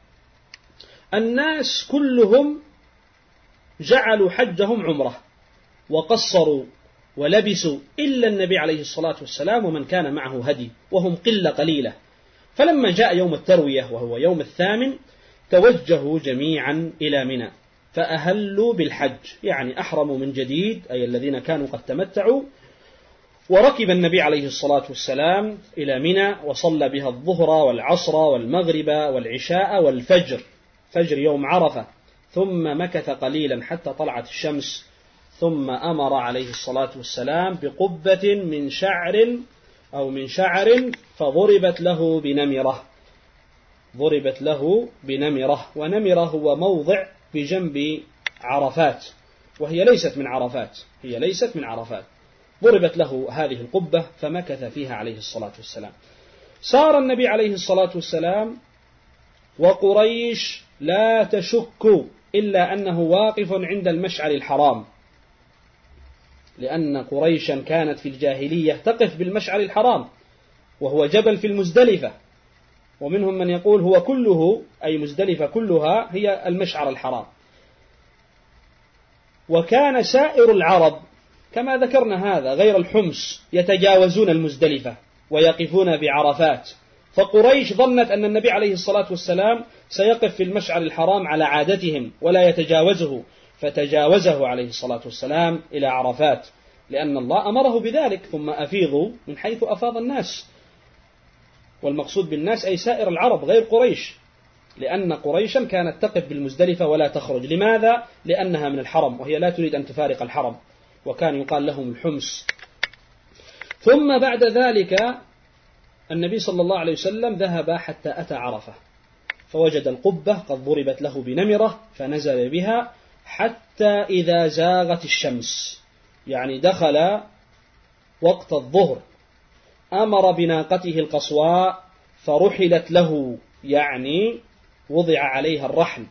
B: الناس كلهم جعلوا حجهم عمرة وقصروا ولبسوا إلا النبي عليه الصلاة والسلام ومن كان معه هدي، وهم قلة قليلة. فلما جاء يوم التروية وهو يوم 8 توجهوا جميعا إلى منى فأهلوا بالحج، يعني أحرموا من جديد، أي الذين كانوا قد تمتعوا. وركب النبي عليه الصلاة والسلام إلى منى وصلى بها الظهر والعصر والمغرب والعشاء والفجر، فجر يوم عرفة، ثم مكث قليلا حتى طلعت الشمس، ثم أمر عليه الصلاة والسلام بقبة من شعر فضربت له بنمرة، ونمرة هو موضع بجنب عرفات، وهي ليست من عرفات، ضربت له هذه القبة فمكث فيها عليه الصلاة والسلام. سار النبي عليه الصلاة والسلام وقريش لا تشك إلا أنه واقف عند المشعر الحرام، لأن قريشا كانت في الجاهلية تقف بالمشعر الحرام وهو جبل في المزدلفة، ومنهم من يقول هو كله، أي مزدلفة كلها هي المشعر الحرام. وكان سائر العرب كما ذكرنا هذا غير الحمص يتجاوزون المزدلفة ويقفون بعرفات، فقريش ظنت أن النبي عليه الصلاة والسلام سيقف في المشعر الحرام على عادتهم ولا يتجاوزه، فتجاوزه عليه الصلاة والسلام إلى عرفات، لأن الله أمره بذلك. ثم أفيضوا من حيث أفاض الناس، والمقصود بالناس أي سائر العرب غير قريش، لأن قريشا كانت تقف بالمزدلفة ولا تخرج. لماذا؟ لأنها من الحرم وهي لا تريد أن تفارق الحرم، وكان يقال لهم الحمص. ثم بعد ذلك النبي صلى الله عليه وسلم ذهب حتى أتى عرفة، فوجد القبة قد ضربت له بنمرة فنزل بها حتى إذا زاغت الشمس، يعني دخل وقت الظهر، أمر بناقته القصواء فرحلت له، يعني وضع عليها الرحل،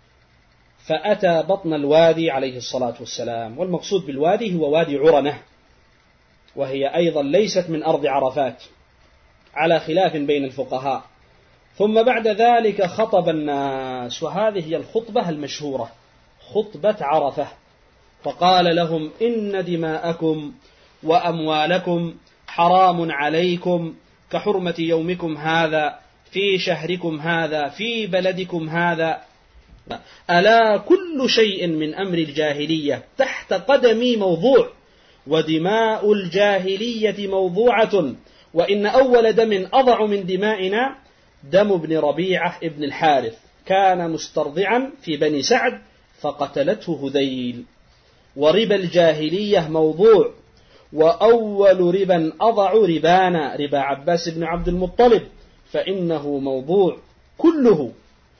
B: فأتى بطن الوادي عليه الصلاة والسلام. والمقصود بالوادي هو وادي عرنة، وهي أيضا ليست من أرض عرفات على خلاف بين الفقهاء. ثم بعد ذلك خطب الناس، وهذه هي الخطبة المشهورة، خطبة عرفة، فقال لهم: إن دماءكم وأموالكم حرام عليكم كحرمة يومكم هذا في شهركم هذا في بلدكم هذا، ألا كل شيء من أمر الجاهلية تحت قدمي موضوع، ودماء الجاهلية موضوعة، وإن أول دم أضع من دمائنا دم ابن ربيعة ابن الحارث، كان مسترضعا في بني سعد فقتلته هذيل، وربا الجاهلية موضوع، وأول ربا أضع ربانا ربا عباس بن عبد المطلب فإنه موضوع كله.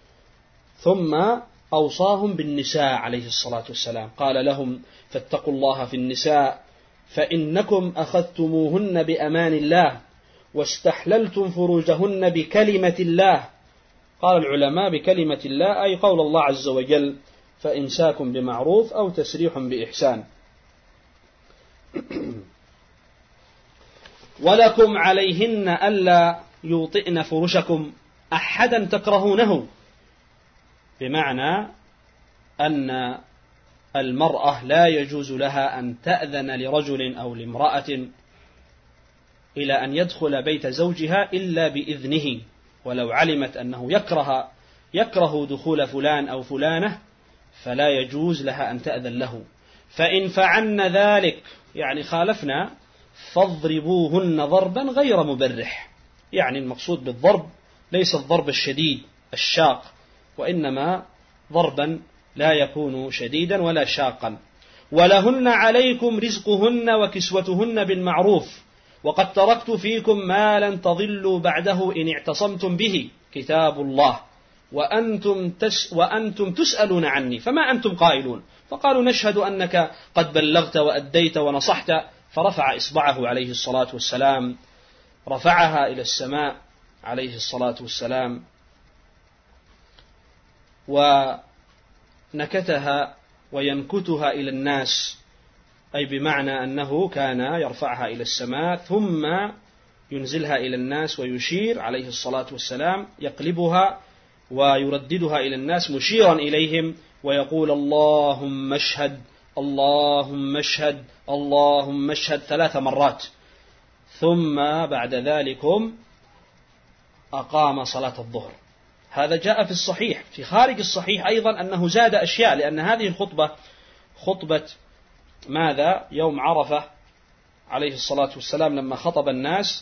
B: ثم أوصاهم بالنساء عليه الصلاة والسلام، قال لهم: فاتقوا الله في النساء فإنكم أخذتموهن بأمان الله واستحللتم فروجهن بكلمة الله. قال العلماء: بكلمة الله أي قول الله عز وجل: فإمساك بمعروف أو تسريح بإحسان. ولكم عليهن ألا يوطئن فرشكم أحدا تكرهونه، بمعنى أن المرأة لا يجوز لها أن تأذن لرجل أو لامرأة إلى أن يدخل بيت زوجها إلا بإذنه، ولو علمت أنه يكره دخول فلان أو فلانة فلا يجوز لها أن تأذن له. فإن فعلن ذلك، يعني خالفنا، فاضربوهن ضربا غير مبرح، يعني المقصود بالضرب ليس الضرب الشديد الشاق، وإنما ضربا لا يكون شديدا ولا شاقا. ولهن عليكم رزقهن وكسوتهن بالمعروف، وقد تركت فيكم ما لن تضلوا بعده إن اعتصمتم به، كتاب الله، وأنتم تسألون عني فما أنتم قائلون. فقالوا: نشهد أنك قد بلغت وأديت ونصحت. فرفع إصبعه عليه الصلاة والسلام، رفعها إلى السماء عليه الصلاة والسلام، ونكتها وينكتها إلى الناس، أي بمعنى أنه كان يرفعها إلى السماء ثم ينزلها إلى الناس ويشير عليه الصلاة والسلام، يقلبها ويرددها إلى الناس مشيرا إليهم ويقول: اللهم اشهد اللهم اشهد اللهم اشهد 3 مرات، ثم بعد ذلك أقام صلاة الظهر. هذا جاء في الصحيح. في خارج الصحيح أيضا أنه زاد أشياء، لأن هذه الخطبة خطبة ماذا؟ يوم عرفة عليه الصلاة والسلام لما خطب الناس.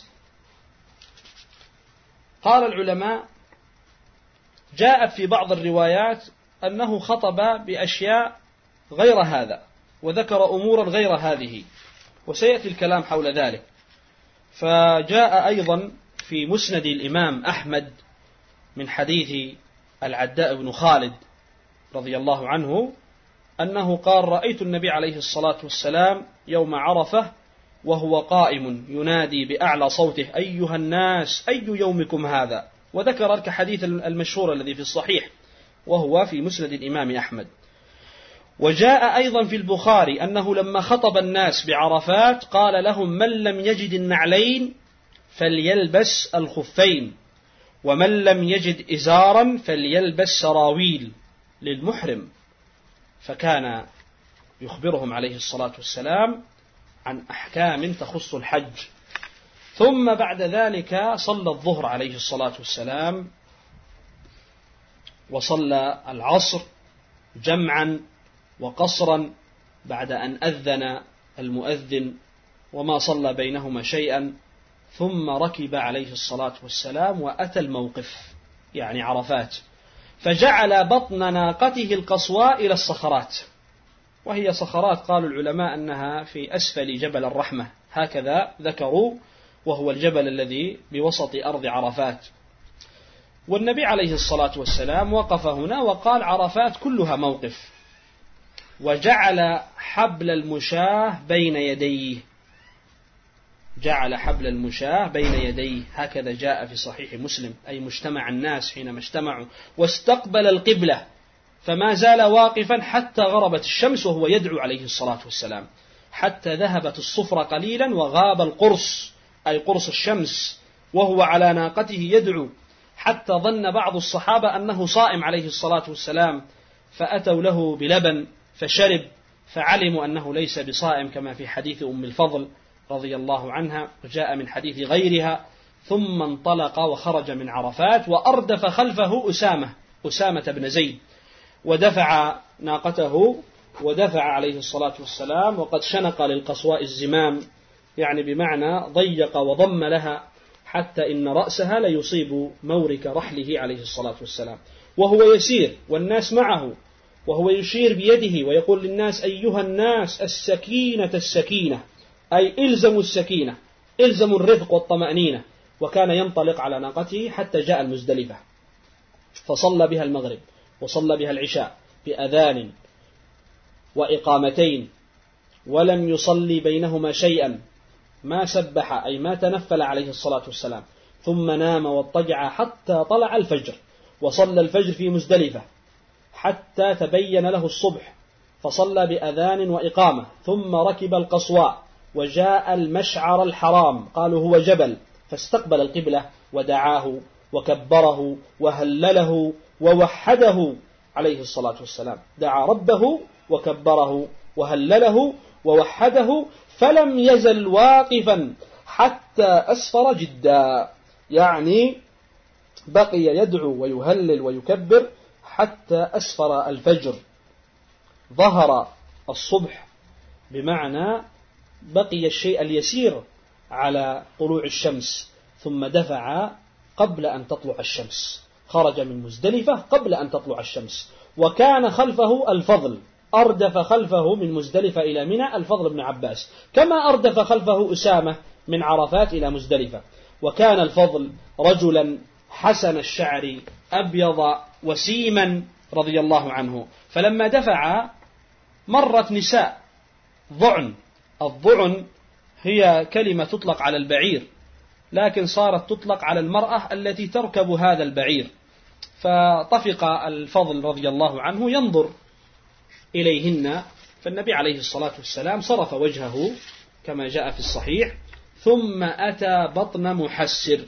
B: قال العلماء جاءت في بعض الروايات أنه خطب بأشياء غير هذا، وذكر أمورا غير هذه، وسيأتي الكلام حول ذلك. فجاء أيضا في مسند الإمام أحمد من حديث العداء بن خالد رضي الله عنه أنه قال: رأيت النبي عليه الصلاة والسلام يوم عرفة وهو قائم ينادي بأعلى صوته: أيها الناس أي يومكم هذا؟ وذكر الحديث المشهور الذي في الصحيح وهو في مسند الإمام أحمد. وجاء أيضا في البخاري أنه لما خطب الناس بعرفات قال لهم: من لم يجد النعلين فليلبس الخفين، ومن لم يجد إزارا فليلبس سراويل للمحرم. فكان يخبرهم عليه الصلاة والسلام عن أحكام تخص الحج. ثم بعد ذلك صلى الظهر عليه الصلاة والسلام، وصلى العصر جمعا وقصرا بعد أن أذن المؤذن، وما صلى بينهما شيئا. ثم ركب عليه الصلاة والسلام وأتى الموقف، يعني عرفات، فجعل بطن ناقته القصواء إلى الصخرات، وهي صخرات قالوا العلماء أنها في أسفل جبل الرحمة، هكذا ذكروا، وهو الجبل الذي بوسط أرض عرفات. والنبي عليه الصلاة والسلام وقف هنا وقال: عرفات كلها موقف. وجعل حبل المشاة بين يديه، جعل حبل المشاة بين يديه، هكذا جاء في صحيح مسلم، أي مجتمع الناس حينما اجتمعوا، واستقبل القبلة، فما زال واقفا حتى غربت الشمس وهو يدعو عليه الصلاة والسلام، حتى ذهبت الصفرة قليلا وغاب القرص، أي قرص الشمس، وهو على ناقته يدعو، حتى ظن بعض الصحابة أنه صائم عليه الصلاة والسلام، فأتوا له بلبن فشرب، فعلموا أنه ليس بصائم، كما في حديث أم الفضل رضي الله عنها، وجاء من حديث غيرها. ثم انطلق وخرج من عرفات، وأردف خلفه أسامة بن زيد، ودفع ناقته، ودفع عليه الصلاة والسلام، وقد شنق للقصواء الزمام، يعني بمعنى ضيق وضم لها، حتى إن رأسها ليصيب مورك رحله عليه الصلاة والسلام، وهو يسير والناس معه، وهو يشير بيده ويقول للناس: أيها الناس السكينة السكينة، أي إلزموا السكينة، إلزموا الرفق والطمأنينة. وكان ينطلق على ناقته حتى جاء المزدلفة، فصلى بها المغرب وصلى بها العشاء بأذان وإقامتين، ولم يصلي بينهما شيئا، ما سبح أي ما تنفل عليه الصلاة والسلام، ثم نام واضطجع حتى طلع الفجر، وصلى الفجر في مزدلفة حتى تبين له الصبح، فصلى بأذان وإقامة، ثم ركب القصواء وجاء المشعر الحرام، قالوا هو جبل، فاستقبل القبلة ودعاه وكبره وهلله ووحده عليه الصلاة والسلام، دعا ربه وكبره وهلله ووحده، فلم يزل واقفا حتى أسفر جدا، يعني بقي يدعو ويهلل ويكبر حتى أسفر الفجر، ظهر الصبح، بمعنى بقي الشيء اليسير على طلوع الشمس، ثم دفع قبل أن تطلع الشمس، خرج من مزدلفة قبل أن تطلع الشمس. وكان خلفه الفضل، أردف خلفه من مزدلفة إلى منى الفضل بن عباس، كما أردف خلفه أسامة من عرفات إلى مزدلفة. وكان الفضل رجلا حسن الشعر أبيض وسيما رضي الله عنه، فلما دفع مرت نساء ضعن. الضعن هي كلمة تطلق على البعير، لكن صارت تطلق على المرأة التي تركب هذا البعير، فطفق الفضل رضي الله عنه ينظر إليهن، فالنبي عليه الصلاة والسلام صرف وجهه كما جاء في الصحيح، ثم أتى بطن محسر.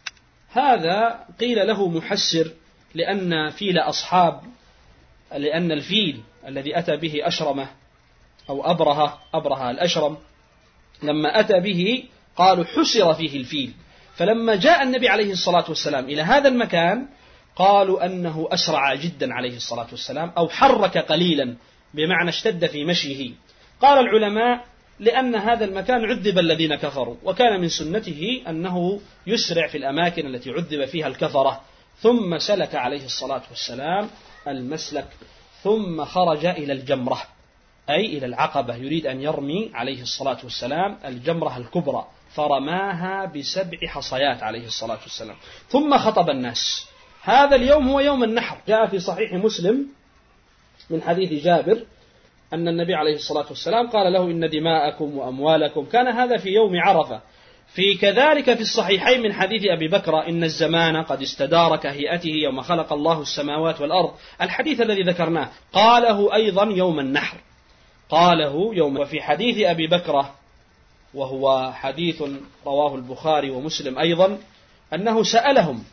B: هذا قيل له محسر لأن الفيل الذي أتى به أشرمه أو أبرهة الأشرم لما أتى به قالوا حسر فيه الفيل، فلما جاء النبي عليه الصلاة والسلام إلى هذا المكان قالوا أنه أسرع جدا عليه الصلاة والسلام، أو حرك قليلا بمعنى اشتد في مشيه. قال العلماء لأن هذا المكان عذب الذين كفروا، وكان من سنته أنه يسرع في الأماكن التي عذب فيها الكفرة. ثم سلك عليه الصلاة والسلام المسلك، ثم خرج إلى الجمرة، أي إلى العقبة، يريد أن يرمي عليه الصلاة والسلام الجمرة الكبرى، فرماها ب7 حصيات عليه الصلاة والسلام، ثم خطب الناس. هذا اليوم هو يوم النحر. جاء في صحيح مسلم من حديث جابر أن النبي عليه الصلاة والسلام قال له إن دماءكم وأموالكم، كان هذا في يوم عرفة. في كذلك في الصحيحين من حديث أبي بكر إن الزمان قد استدار كهيئته يوم خلق الله السماوات والأرض، الحديث الذي ذكرناه قاله أيضا يوم النحر، قاله يوم. وفي حديث أبي بكر وهو حديث رواه البخاري ومسلم أيضا أنه سألهم،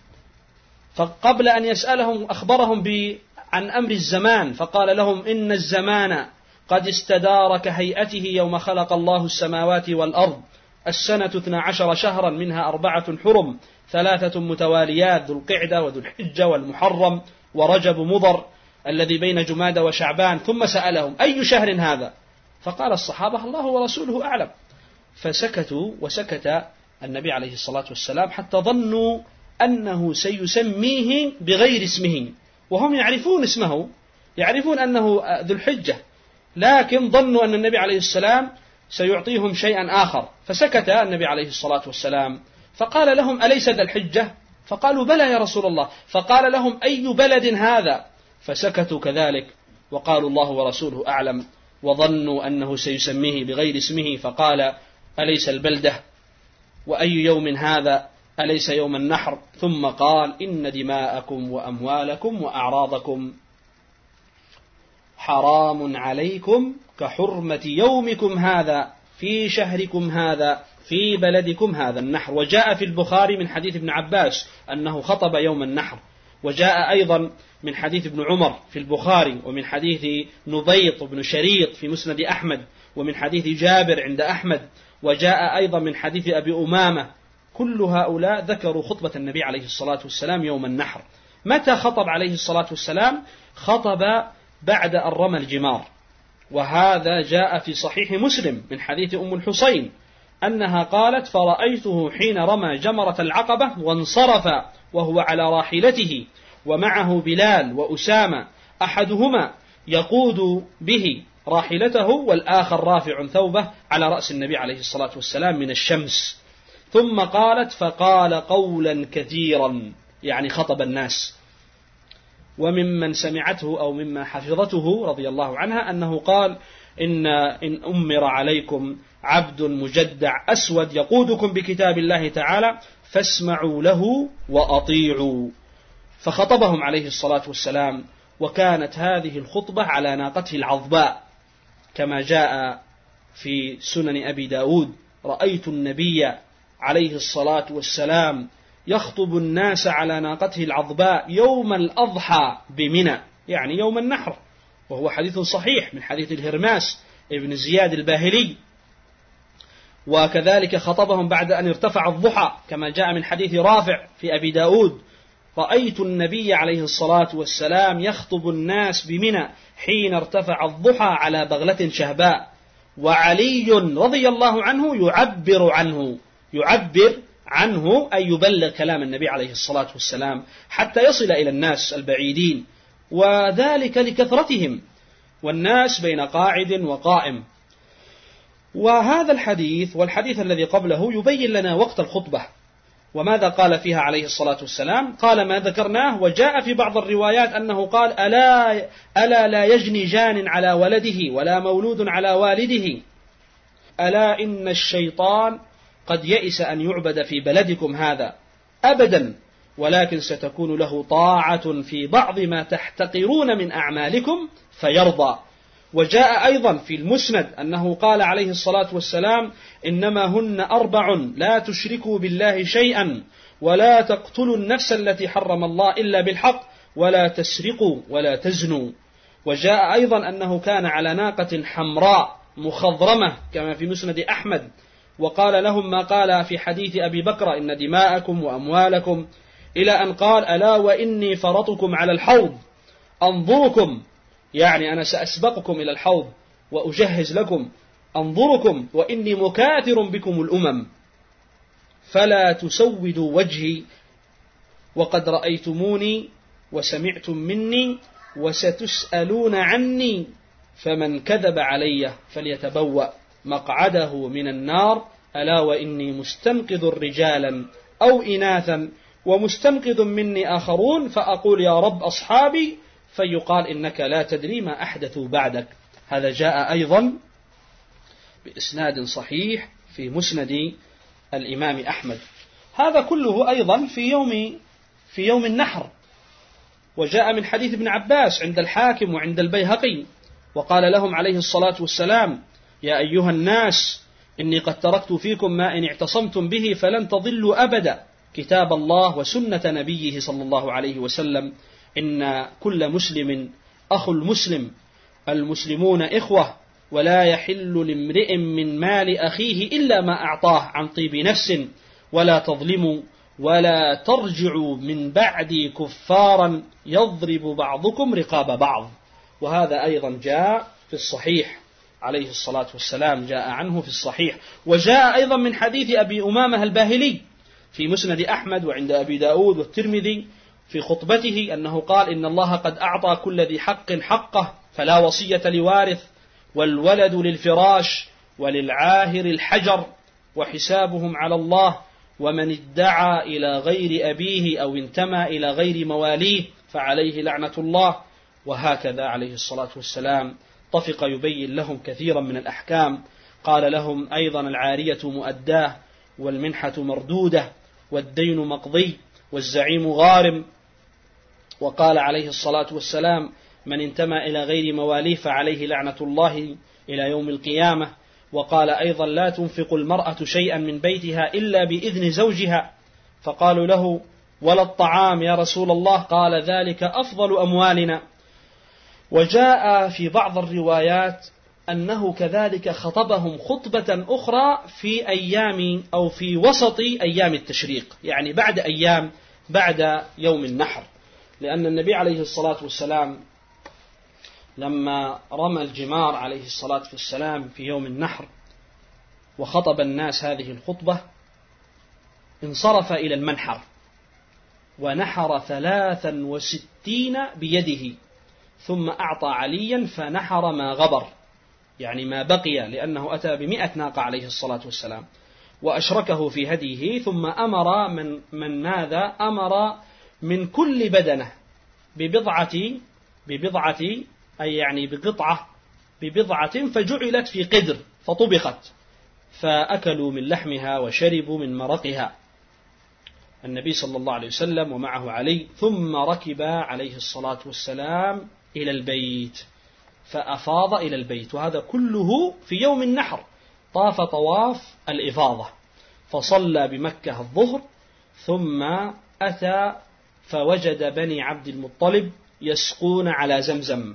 B: فقبل أن يسألهم أخبرهم عن أمر الزمان، فقال لهم إن الزمان قد استدار كهيئته يوم خلق الله السماوات والأرض، السنة 12 شهرا منها 4 حرم، 3 متواليات، ذو القعدة وذو الحجة والمحرم ورجب مضر الذي بين جمادى وشعبان. ثم سألهم أي شهر هذا؟ فقال الصحابة الله ورسوله أعلم. فسكتوا، وسكت النبي عليه الصلاة والسلام حتى ظنوا أنه سيسميه بغير اسمه، وهم يعرفون اسمه، يعرفون أنه ذو الحجة، لكن ظنوا أن النبي عليه السلام سيعطيهم شيئا آخر. فسكت النبي عليه الصلاة والسلام، فقال لهم أليس ذا الحجة؟ فقالوا بلى يا رسول الله. فقال لهم أي بلد هذا؟ فسكتوا كذلك وقالوا الله ورسوله أعلم، وظنوا أنه سيسميه بغير اسمه، فقال أليس البلدة؟ وأي يوم هذا؟ أليس يوم النحر؟ ثم قال إن دماءكم وأموالكم وأعراضكم حرام عليكم كحرمة يومكم هذا في شهركم هذا في بلدكم هذا النحر. وجاء في البخاري من حديث ابن عباس أنه خطب يوم النحر، وجاء أيضا من حديث ابن عمر في البخاري، ومن حديث نبيط بن شريط في مسند أحمد، ومن حديث جابر عند أحمد، وجاء أيضا من حديث أبي أمامة. كل هؤلاء ذكروا خطبة النبي عليه الصلاة والسلام يوم النحر. متى خطب عليه الصلاة والسلام؟ خطب بعد أن رمى الجمار، وهذا جاء في صحيح مسلم من حديث أم الحسين أنها قالت فرأيته حين رمى جمرة العقبة وانصرف وهو على راحلته ومعه بلال وأسامة، أحدهما يقود به راحلته والآخر رافع ثوبه على رأس النبي عليه الصلاة والسلام من الشمس. ثم قالت فقال قولا كثيرا، يعني خطب الناس. وممن سمعته أو مما حفظته رضي الله عنها أنه قال إن أمر عليكم عبد مجدع أسود يقودكم بكتاب الله تعالى فاسمعوا له وأطيعوا. فخطبهم عليه الصلاة والسلام، وكانت هذه الخطبة على ناقته العظباء كما جاء في سنن أبي داود: رأيت النبي عليه الصلاة والسلام يخطب الناس على ناقته العظباء يوم الأضحى بمنى، يعني يوم النحر، وهو حديث صحيح من حديث الهرماس ابن زياد الباهلي. وكذلك خطبهم بعد أن ارتفع الضحى كما جاء من حديث رافع في أبي داود: رأيت النبي عليه الصلاة والسلام يخطب الناس بمنى حين ارتفع الضحى على بغلة شهباء. وعلي رضي الله عنه يعبر عنه أي يبلغ كلام النبي عليه الصلاة والسلام حتى يصل إلى الناس البعيدين، وذلك لكثرتهم، والناس بين قاعد وقائم. وهذا الحديث والحديث الذي قبله يبين لنا وقت الخطبة وماذا قال فيها عليه الصلاة والسلام. قال ما ذكرناه، وجاء في بعض الروايات أنه قال ألا لا يجني جان على ولده ولا مولود على والده، ألا إن الشيطان قد يئس أن يعبد في بلدكم هذا أبدا، ولكن ستكون له طاعة في بعض ما تحتقرون من أعمالكم فيرضى. وجاء أيضا في المسند أنه قال عليه الصلاة والسلام: إنما هن 4 لا تشركوا بالله شيئا ولا تقتلوا النفس التي حرم الله إلا بالحق ولا تسرقوا ولا تزنوا. وجاء أيضا أنه كان على ناقة حمراء مخضرمة كما في مسند أحمد، وقال لهم ما قال في حديث أبي بكر إن دماءكم وأموالكم، إلى أن قال ألا وإني فرطكم على الحوض أنظركم، يعني أنا سأسبقكم إلى الحوض وأجهز لكم، أنظركم وإني مكاثر بكم الأمم فلا تسودوا وجهي وقد رأيتموني وسمعتم مني وستسألون عني، فمن كذب علي فليتبوأ مقعده من النار، ألا وإني مستنقذ رجالا أو إناثا ومستنقذ مني آخرون، فأقول يا رب أصحابي فيقال إنك لا تدري ما أحدثوا بعدك. هذا جاء أيضا بإسناد صحيح في مسند الإمام أحمد. هذا كله أيضا في يوم النحر. وجاء من حديث ابن عباس عند الحاكم وعند البيهقي، وقال لهم عليه الصلاة والسلام يا أيها الناس إني قد تركت فيكم ما إن اعتصمتم به فلن تضلوا أبدا، كتاب الله وسنة نبيه صلى الله عليه وسلم، إن كل مسلم أخو المسلم، المسلمون إخوة، ولا يحل لامرئ من مال أخيه إلا ما أعطاه عن طيب نفس، ولا تظلموا ولا ترجعوا من بعدي كفارا يضرب بعضكم رقاب بعض. وهذا أيضا جاء في الصحيح عليه الصلاة والسلام، جاء عنه في الصحيح. وجاء أيضا من حديث أبي أمامة الباهلي في مسند أحمد وعند أبي داود والترمذي في خطبته أنه قال إن الله قد أعطى كل ذي حق حقه فلا وصية لوارث، والولد للفراش وللعاهر الحجر، وحسابهم على الله، ومن ادعى إلى غير أبيه أو انتمى إلى غير مواليه فعليه لعنة الله. وهكذا عليه الصلاة والسلام طفق يبين لهم كثيرا من الأحكام. قال لهم أيضا العارية مؤداه، والمنحة مردودة، والدين مقضي، والزعيم غارم. وقال عليه الصلاة والسلام من انتمى إلى غير مواليه فعليه لعنة الله إلى يوم القيامة. وقال أيضا لا تنفق المرأة شيئا من بيتها إلا بإذن زوجها، فقالوا له ولا الطعام يا رسول الله؟ قال ذلك أفضل أموالنا. وجاء في بعض الروايات أنه كذلك خطبهم خطبة أخرى في أيام أو في وسط أيام التشريق، يعني بعد يوم النحر، لأن النبي عليه الصلاة والسلام لما رمى الجمار عليه الصلاة والسلام في يوم النحر وخطب الناس هذه الخطبة انصرف إلى المنحر ونحر 63 بيده، ثم أعطى عليا فنحر ما غبر، يعني ما بقي، لأنه أتى ب100 ناقة عليه الصلاة والسلام، وأشركه في هديه. ثم أمر من ماذا؟ أمر من كل بدنة ببضعة أي يعني ببضعة فجعلت في قدر فطبخت، فأكلوا من لحمها وشربوا من مرقها النبي صلى الله عليه وسلم ومعه علي. ثم ركب عليه الصلاة والسلام إلى البيت فأفاض إلى البيت، وهذا كله في يوم النحر. طاف طواف الإفاضة فصلى بمكة الظهر، ثم أتى فوجد بني عبد المطلب يسقون على زمزم،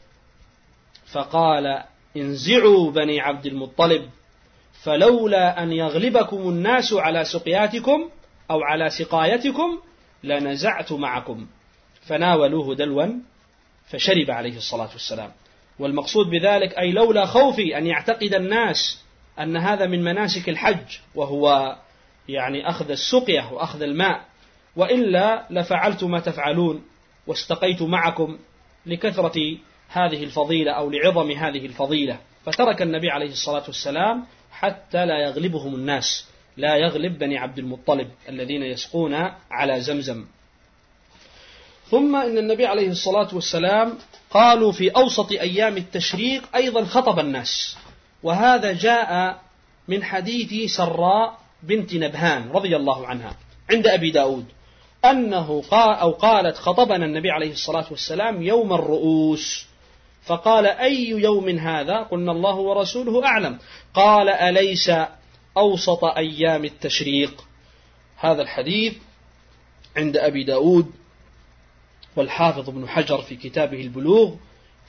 B: فقال انزعوا بني عبد المطلب، فلولا أن يغلبكم الناس على سقياتكم أو على سقايتكم لنزعت معكم، فناولوه دلوا فشرب عليه الصلاة والسلام. والمقصود بذلك أي لولا خوفي أن يعتقد الناس أن هذا من مناسك الحج، وهو يعني أخذ السقية وأخذ الماء، وإلا لفعلت ما تفعلون واستقيت معكم لكثرة هذه الفضيلة أو لعظم هذه الفضيلة. فترك النبي عليه الصلاة والسلام حتى لا يغلبهم الناس، لا يغلب بني عبد المطلب الذين يسقون على زمزم. ثم إن النبي عليه الصلاة والسلام قالوا في أوسط أيام التشريق أيضا خطب الناس، وهذا جاء من حديث سراء بنت نبهان رضي الله عنها عند أبي داود أنه قالت خطبنا النبي عليه الصلاة والسلام يوم الرؤوس، فقال أي يوم هذا؟ قلنا الله ورسوله أعلم. قال أليس أوسط أيام التشريق؟ هذا الحديث عند أبي داود، والحافظ ابن حجر في كتابه البلوغ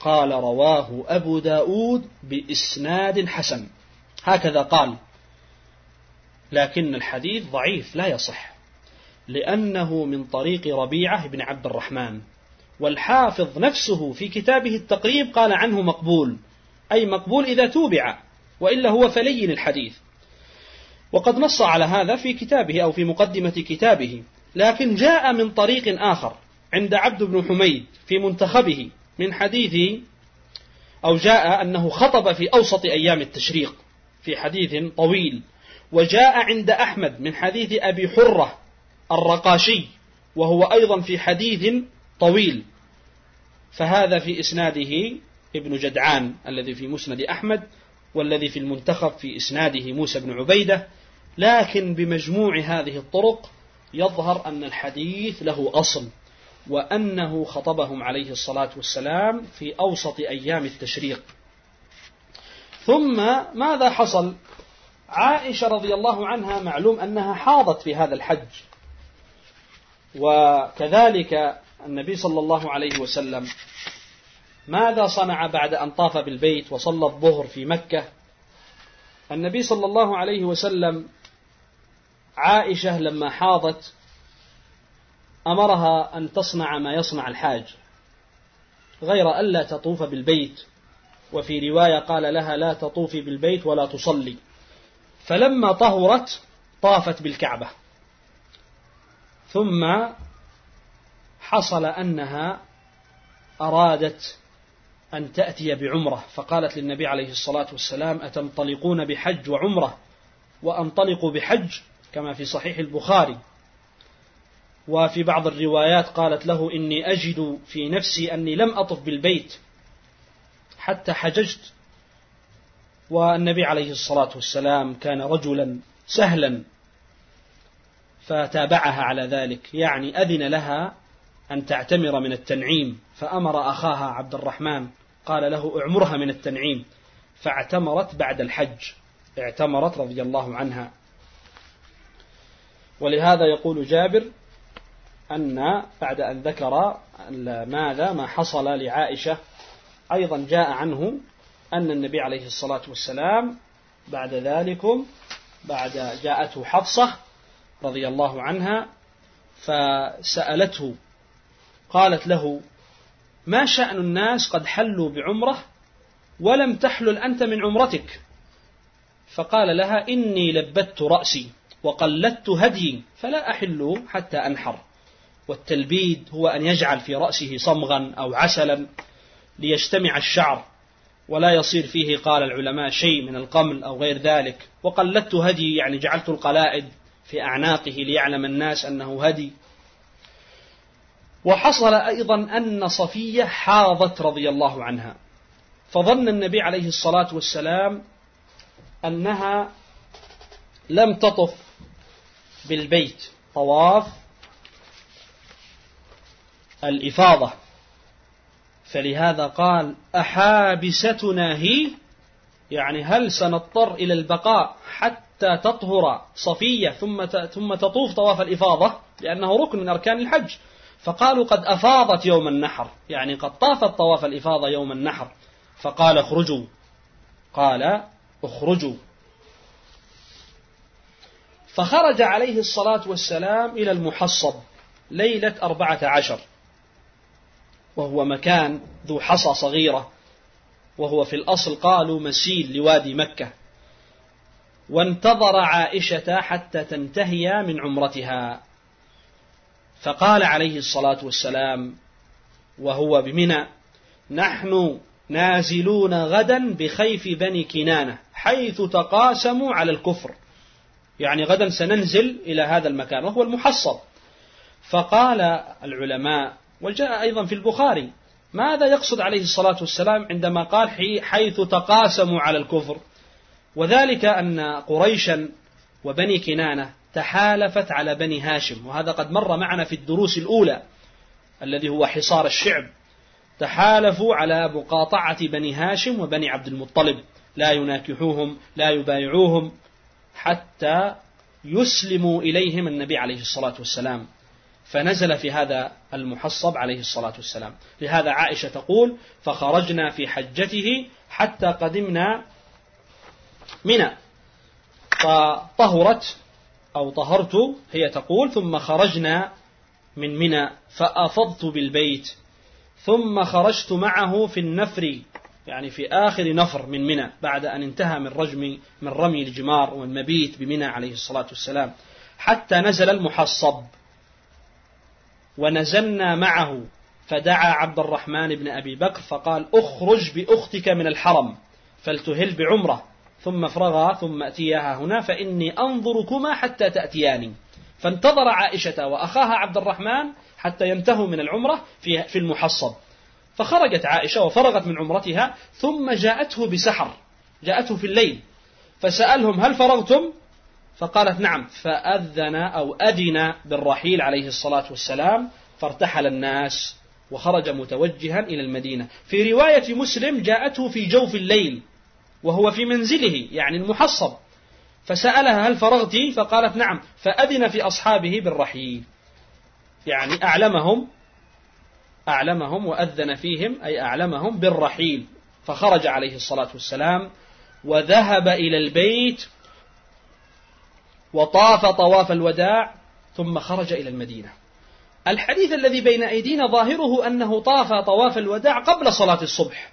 B: قال رواه أبو داود بإسناد حسن، هكذا قال، لكن الحديث ضعيف لا يصح، لأنه من طريق ربيعة بن عبد الرحمن، والحافظ نفسه في كتابه التقريب قال عنه مقبول، أي مقبول إذا توبع، وإلا هو فلين الحديث. وقد نص على هذا في كتابه أو في مقدمة كتابه. لكن جاء من طريق آخر عند عبد بن حميد في منتخبه من حديث، أو جاء أنه خطب في أوسط أيام التشريق في حديث طويل، وجاء عند أحمد من حديث أبي حرة الرقاشي وهو أيضا في حديث طويل، فهذا في إسناده ابن جدعان الذي في مسند أحمد، والذي في المنتخب في إسناده موسى بن عبيدة. لكن بمجموع هذه الطرق يظهر أن الحديث له أصل، وأنه خطبهم عليه الصلاة والسلام في أوسط أيام التشريق. ثم ماذا حصل؟ عائشة رضي الله عنها معلوم أنها حاضت في هذا الحج، وكذلك النبي صلى الله عليه وسلم ماذا صنع بعد أن طاف بالبيت وصلى الظهر في مكة؟ النبي صلى الله عليه وسلم عائشة لما حاضت أمرها أن تصنع ما يصنع الحاج غير ألا تطوف بالبيت، وفي رواية قال لها لا تطوفي بالبيت ولا تصلي. فلما طهرت طافت بالكعبة، ثم حصل أنها أرادت أن تأتي بعمرة، فقالت للنبي عليه الصلاة والسلام أتنطلقون بحج وعمرة؟ وأنطلقوا بحج كما في صحيح البخاري. وفي بعض الروايات قالت له إني أجد في نفسي أني لم أطف بالبيت حتى حججت. والنبي عليه الصلاة والسلام كان رجلا سهلا فتابعها على ذلك، يعني أذن لها أن تعتمر من التنعيم، فأمر أخاها عبد الرحمن قال له اعمرها من التنعيم، فاعتمرت بعد الحج، اعتمرت رضي الله عنها. ولهذا يقول جابر أن بعد أن ذكر ما حصل لعائشة أيضا جاء عنه أن النبي عليه الصلاة والسلام بعد ذلك جاءته حفصة رضي الله عنها فسألته، قالت له ما شأن الناس قد حلوا بعمرة ولم تحلل أنت من عمرتك؟ فقال لها إني لبت رأسي وقلدت هدي فلا أحل حتى أنحر. والتلبيد هو أن يجعل في رأسه صمغا أو عسلا ليجتمع الشعر ولا يصير فيه قال العلماء شيء من القمل أو غير ذلك. وقلدت هدي يعني جعلت القلائد في أعناقه ليعلم الناس أنه هدي. وحصل أيضا أن صفية حاضت رضي الله عنها، فظن النبي عليه الصلاة والسلام أنها لم تطف بالبيت طواف الإفاضة، فلهذا قال أحابستنا هي، يعني هل سنضطر إلى البقاء حتى تطهر صفية ثم تطوف طواف الإفاضة، لأنه ركن من أركان الحج. فقالوا قد أفاضت يوم النحر، يعني قد طافت طواف الإفاضة يوم النحر. فقال اخرجوا، قال اخرجوا. فخرج عليه الصلاة والسلام إلى المحصب ليلة 14، وهو مكان ذو حصى صغيرة، وهو في الأصل قالوا مسيل لوادي مكة. وانتظر عائشة حتى تنتهي من عمرتها، فقال عليه الصلاة والسلام وهو بمنى نحن نازلون غدا بخيف بني كنانة حيث تقاسموا على الكفر، يعني غدا سننزل إلى هذا المكان وهو المحصب. فقال العلماء وجاء أيضا في البخاري ماذا يقصد عليه الصلاة والسلام عندما قال حيث تقاسموا على الكفر؟ وذلك أن قريشا وبني كنانة تحالفت على بني هاشم، وهذا قد مر معنا في الدروس الأولى الذي هو حصار الشعب. تحالفوا على مقاطعة بني هاشم وبني عبد المطلب، لا يناكحوهم لا يبايعوهم حتى يسلموا إليهم النبي عليه الصلاة والسلام. فنزل في هذا المحصب عليه الصلاة والسلام. لهذا عائشة تقول: فخرجنا في حجته حتى قدمنا منى، فطهرت أو طهرت هي تقول: ثم خرجنا من منى فأفضت بالبيت، ثم خرجت معه في النفر، يعني في آخر نفر من منى، بعد أن انتهى من رمي الجمار والمبيت بمنى عليه الصلاة والسلام، حتى نزل المحصب، ونزلنا معه، فدعا عبد الرحمن بن أبي بكر فقال: اخرج بأختك من الحرم فلتهل بعمرة، ثم افرغا ثم أتياها هنا فإني أنظركما حتى تأتياني. فانتظر عائشة وأخاها عبد الرحمن حتى ينتهوا من العمرة في المحصب، فخرجت عائشة وفرغت من عمرتها، ثم جاءته بسحر، جاءته في الليل، فسألهم: هل فرغتم؟ فقالت: نعم. فأذن أو أذن بالرحيل عليه الصلاة والسلام، فارتحل الناس وخرج متوجها إلى المدينة. في رواية مسلم: جاءته في جوف الليل وهو في منزله، يعني المحصب، فسألها: هل فرغت؟ فقالت: نعم. فأذن في أصحابه بالرحيل، يعني أعلمهم وأذن فيهم، أي أعلمهم بالرحيل. فخرج عليه الصلاة والسلام وذهب إلى البيت وطاف طواف الوداع، ثم خرج إلى المدينة. الحديث الذي بين أيدينا ظاهره أنه طاف طواف الوداع قبل صلاة الصبح،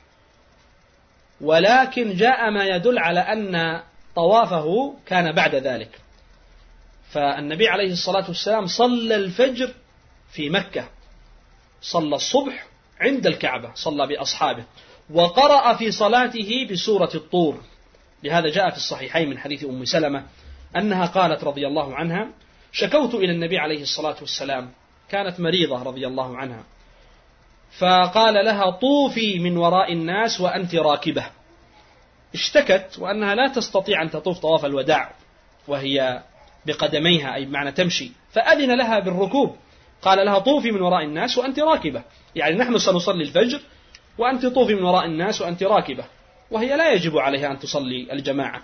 B: ولكن جاء ما يدل على أن طوافه كان بعد ذلك. فالنبي عليه الصلاة والسلام صلى الفجر في مكة، صلى الصبح عند الكعبة، صلى بأصحابه، وقرأ في صلاته بسورة الطور. لهذا جاء في الصحيحين من حديث أم سلمة أنها قالت رضي الله عنها: شكوت إلى النبي عليه الصلاة والسلام، كانت مريضة رضي الله عنها، فقال لها: طوفي من وراء الناس وأنت راكبة. اشتكت وأنها لا تستطيع أن تطوف طواف الوداع وهي بقدميها، أي بمعنى تمشي، فأذن لها بالركوب، قال لها: طوفي من وراء الناس وأنت راكبة، يعني نحن سنصلي الفجر وأنت طوفي من وراء الناس وأنت راكبة، وهي لا يجب عليها أن تصلي الجماعة.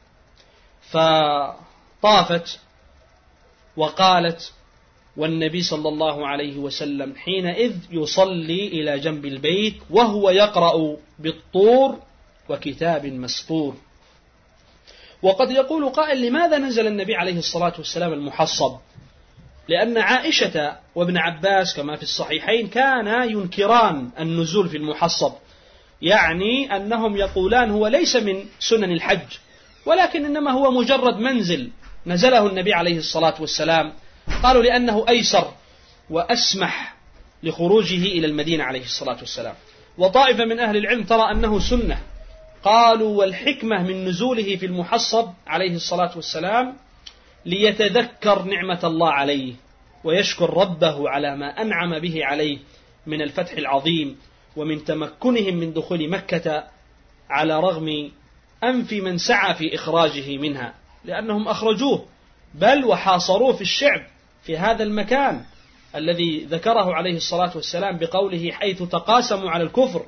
B: فطافت وقالت: والنبي صلى الله عليه وسلم حينئذ يصلي إلى جنب البيت وهو يقرأ بالطور وكتاب مسطور. وقد يقول قائل: لماذا نزل النبي عليه الصلاة والسلام المحصب؟ لأن عائشة وابن عباس كما في الصحيحين كانا ينكران النزول في المحصب، يعني أنهم يقولان هو ليس من سنن الحج، ولكن إنما هو مجرد منزل نزله النبي عليه الصلاة والسلام، قالوا لأنه أيسر وأسمح لخروجه إلى المدينة عليه الصلاة والسلام. وطائفة من أهل العلم ترى أنه سنة، قالوا: والحكمة من نزوله في المحصب عليه الصلاة والسلام ليتذكر نعمة الله عليه ويشكر ربه على ما أنعم به عليه من الفتح العظيم ومن تمكنهم من دخول مكة على رغم أنف من سعى في إخراجه منها، لأنهم أخرجوه بل وحاصروه في الشعب في هذا المكان الذي ذكره عليه الصلاة والسلام بقوله: حيث تقاسموا على الكفر.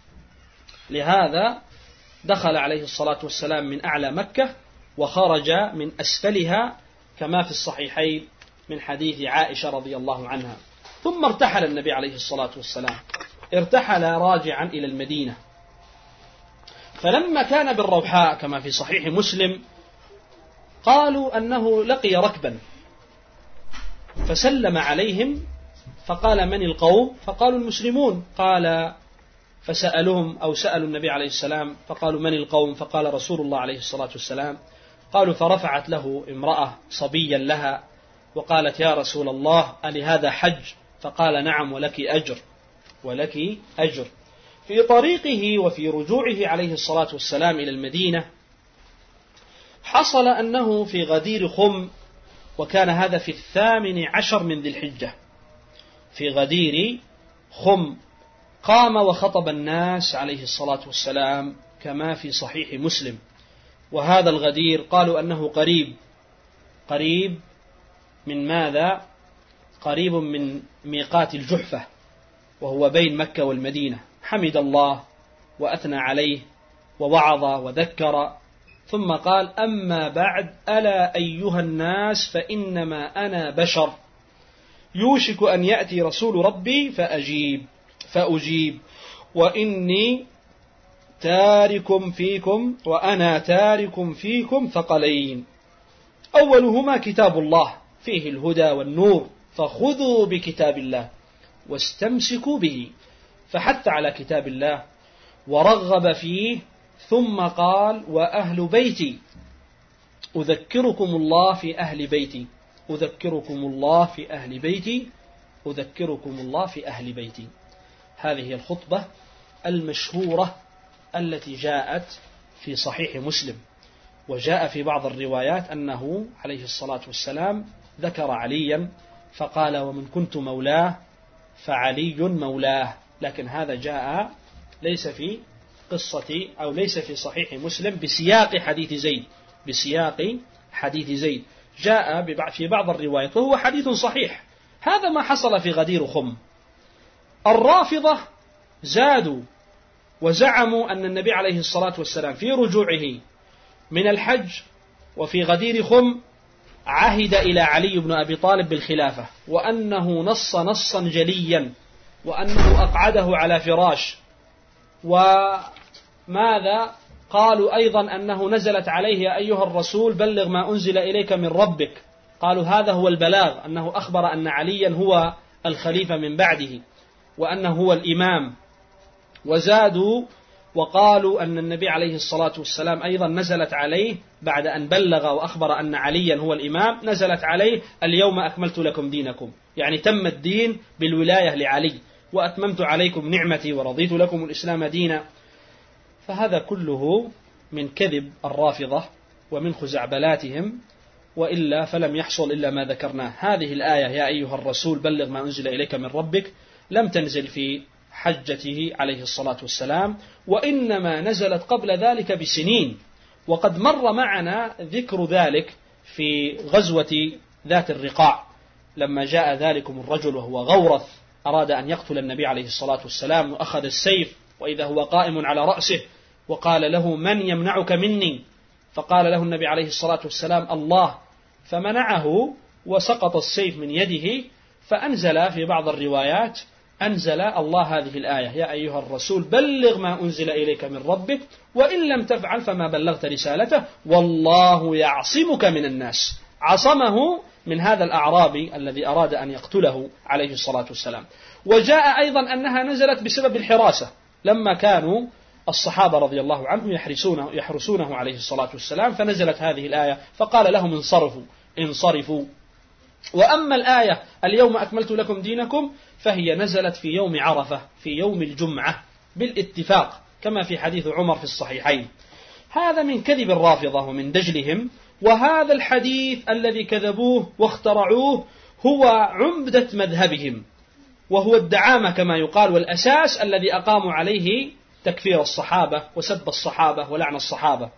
B: لهذا دخل عليه الصلاة والسلام من أعلى مكة وخرج من أسفلها كما في الصحيحين من حديث عائشة رضي الله عنها. ثم ارتحل النبي عليه الصلاة والسلام، ارتحل راجعا إلى المدينة. فلما كان بالروحاء كما في صحيح مسلم قالوا أنه لقي ركبا فسلم عليهم فقال: من القوم؟ فقالوا: المسلمون. قال: فسألوهم أو سألوا النبي عليه السلام فقالوا: من القوم؟ فقال رسول الله عليه الصلاة والسلام. قالوا: فرفعت له امرأة صبيا لها وقالت: يا رسول الله ألهذا حج؟ فقال: نعم، ولك أجر، ولك أجر. في طريقه وفي رجوعه عليه الصلاة والسلام إلى المدينة حصل أنه في غدير خم، وكان هذا في 18 من ذي الحجة، في غدير خم قام وخطب الناس عليه الصلاة والسلام كما في صحيح مسلم. وهذا الغدير قالوا أنه قريب من ماذا؟ قريب من ميقات الجحفة، وهو بين مكة والمدينة. حمد الله وأثنى عليه ووعظ وذكر، ثم قال: أما بعد، ألا أيها الناس، فإنما أنا بشر يوشك أن يأتي رسول ربي فأجيب وإني تارك فيكم وأنا تارك فيكم ثقلين، أولهما كتاب الله فيه الهدى والنور، فخذوا بكتاب الله واستمسكوا به، فحث على كتاب الله ورغب فيه، ثم قال وأهل بيتي أذكركم الله في أهل بيتي، أذكركم الله في أهل بيتي، أذكركم الله في أهل بيتي. هذه الخطبة المشهورة التي جاءت في صحيح مسلم، وجاء في بعض الروايات أنه عليه الصلاة والسلام ذكر عليا فقال ومن كنت مولاه فعلي مولاه، لكن هذا جاء ليس في قصة أو ليس في صحيح مسلم بسياق حديث زيد، جاء في بعض الروايات وهو حديث صحيح. هذا ما حصل في غدير خم. الرافضة زادوا وزعموا أن النبي عليه الصلاة والسلام في رجوعه من الحج وفي غدير خم عهد إلى علي بن أبي طالب بالخلافة، وأنه نصا جليا، وأنه أقعده على فراش. وماذا قالوا أيضا أنه نزلت عليه يا أيها الرسول بلغ ما أنزل إليك من ربك، قالوا هذا هو البلاغ، أنه أخبر أن عليا هو الخليفة من بعده وأنه هو الإمام. وزادوا وقالوا أن النبي عليه الصلاة والسلام أيضا نزلت عليه بعد أن بلغ وأخبر أن عليا هو الإمام، نزلت عليه اليوم أكملت لكم دينكم، يعني تم الدين بالولاية لعلي، وأتممت عليكم نعمتي ورضيت لكم الإسلام دينا. فهذا كله من كذب الرافضة ومن خزعبلاتهم، وإلا فلم يحصل إلا ما ذكرناه. هذه الآية يا أيها الرسول بلغ ما أنزل إليك من ربك لم تنزل في حجته عليه الصلاة والسلام، وإنما نزلت قبل ذلك بسنين، وقد مر معنا ذكر ذلك في غزوة ذات الرقاع، لما جاء ذلكم الرجل وهو غورث أراد أن يقتل النبي عليه الصلاة والسلام، وأخذ السيف وإذا هو قائم على رأسه، وقال له من يمنعك مني؟ فقال له النبي عليه الصلاة والسلام الله، فمنعه وسقط السيف من يده. فأنزل في بعض الروايات أنزل الله هذه الآية يا أيها الرسول بلغ ما أنزل إليك من ربك وإن لم تفعل فما بلغت رسالته والله يعصمك من الناس، عصمه من هذا الأعرابي الذي أراد أن يقتله عليه الصلاة والسلام. وجاء أيضا أنها نزلت بسبب الحراسة، لما كانوا الصحابة رضي الله عنهم يحرسونه عليه الصلاة والسلام، فنزلت هذه الآية فقال لهم انصرفوا. وأما الآية اليوم أكملت لكم دينكم فهي نزلت في يوم عرفة في يوم الجمعة بالاتفاق، كما في حديث عمر في الصحيحين. هذا من كذب الرافضة ومن دجلهم. وهذا الحديث الذي كذبوه واخترعوه هو عمدة مذهبهم، وهو الدعامة كما يقال، والأساس الذي أقاموا عليه تكفير الصحابة وسب الصحابة ولعن الصحابة.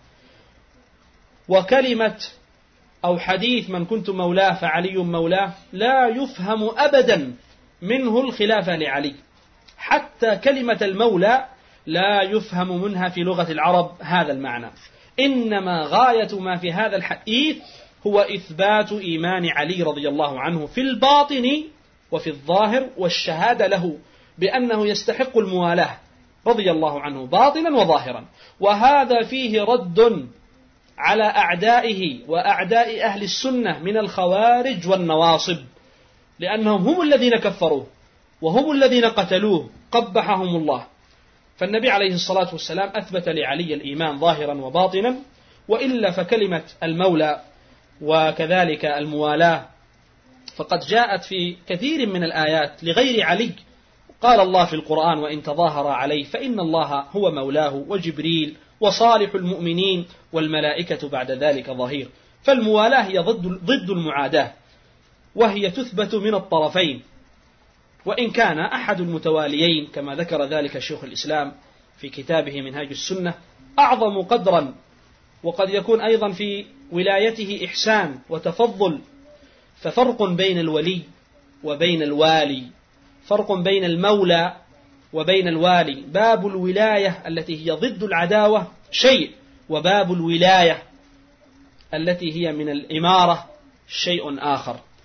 B: وكلمة أو حديث من كنت مولاه فعلي مولاه لا يفهم أبدا منه الخلافة لعلي، حتى كلمة المولى لا يفهم منها في لغة العرب هذا المعنى. إنما غاية ما في هذا الحديث هو إثبات إيمان علي رضي الله عنه في الباطن وفي الظاهر، والشهادة له بأنه يستحق الموالاة رضي الله عنه باطنا وظاهرا. وهذا فيه رد على أعدائه وأعداء أهل السنة من الخوارج والنواصب، لأنهم هم الذين كفروه وهم الذين قتلوه قبحهم الله. فالنبي عليه الصلاة والسلام أثبت لعلي الإيمان ظاهرا وباطنا، وإلا فكلمة المولى وكذلك الموالاة فقد جاءت في كثير من الآيات لغير علي. قال الله في القرآن وإن تظاهر عليه فإن الله هو مولاه وجبريل وصالح المؤمنين والملائكة بعد ذلك ظهير. فالموالاة هي ضد المعاداة، وهي تثبت من الطرفين، وإن كان أحد المتواليين كما ذكر ذلك شيخ الإسلام في كتابه منهاج السنة أعظم قدرا، وقد يكون أيضا في ولايته إحسان وتفضل. ففرق بين الولي وبين الوالي، فرق بين المولى وبين الوالي. باب الولاية التي هي ضد العداوة شيء، وباب الولاية التي هي من الإمارة شيء آخر.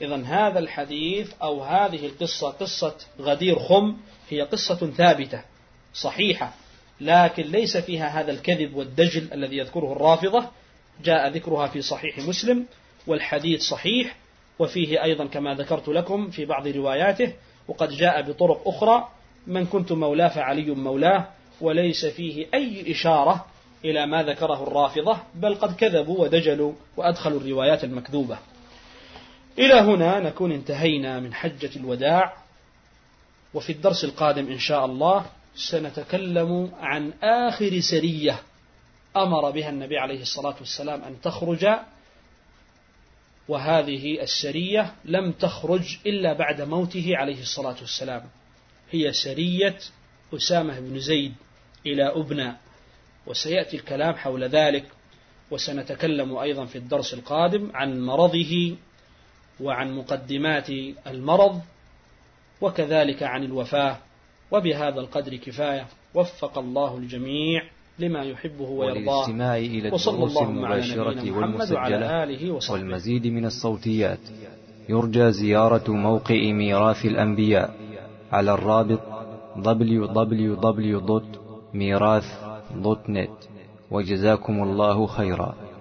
B: إذن هذا الحديث أو هذه القصة قصة غدير خم هي قصة ثابتة صحيحة، لكن ليس فيها هذا الكذب والدجل الذي يذكره الرافضة. جاء ذكرها في صحيح مسلم، والحديث صحيح، وفيه أيضا كما ذكرت لكم في بعض رواياته، وقد جاء بطرق أخرى: من كنت مولاه فعلي مولاه، وليس فيه أي إشارة إلى ما ذكره الرافضة، بل قد كذبوا ودجلوا وأدخلوا الروايات المكذوبة. إلى هنا نكون انتهينا من حجة الوداع، وفي الدرس القادم إن شاء الله سنتكلم عن آخر سرية أمر بها النبي عليه الصلاة والسلام أن تخرج، وهذه السرية لم تخرج إلا بعد موته عليه الصلاة والسلام، هي سرية أسامة بن زيد إلى أبنى، وسيأتي الكلام حول ذلك. وسنتكلم أيضا في الدرس القادم عن مرضه وعن مقدمات المرض، وكذلك عن الوفاة. وبهذا القدر كفاية، وفق الله الجميع لما يحبه ويرضاه.
A: وللاستماع إلى الدروس المباشرة والمسجلة والمزيد من الصوتيات يرجى زيارة موقع ميراث الأنبياء على الرابط www.mirath.net. وجزاكم الله خيرا.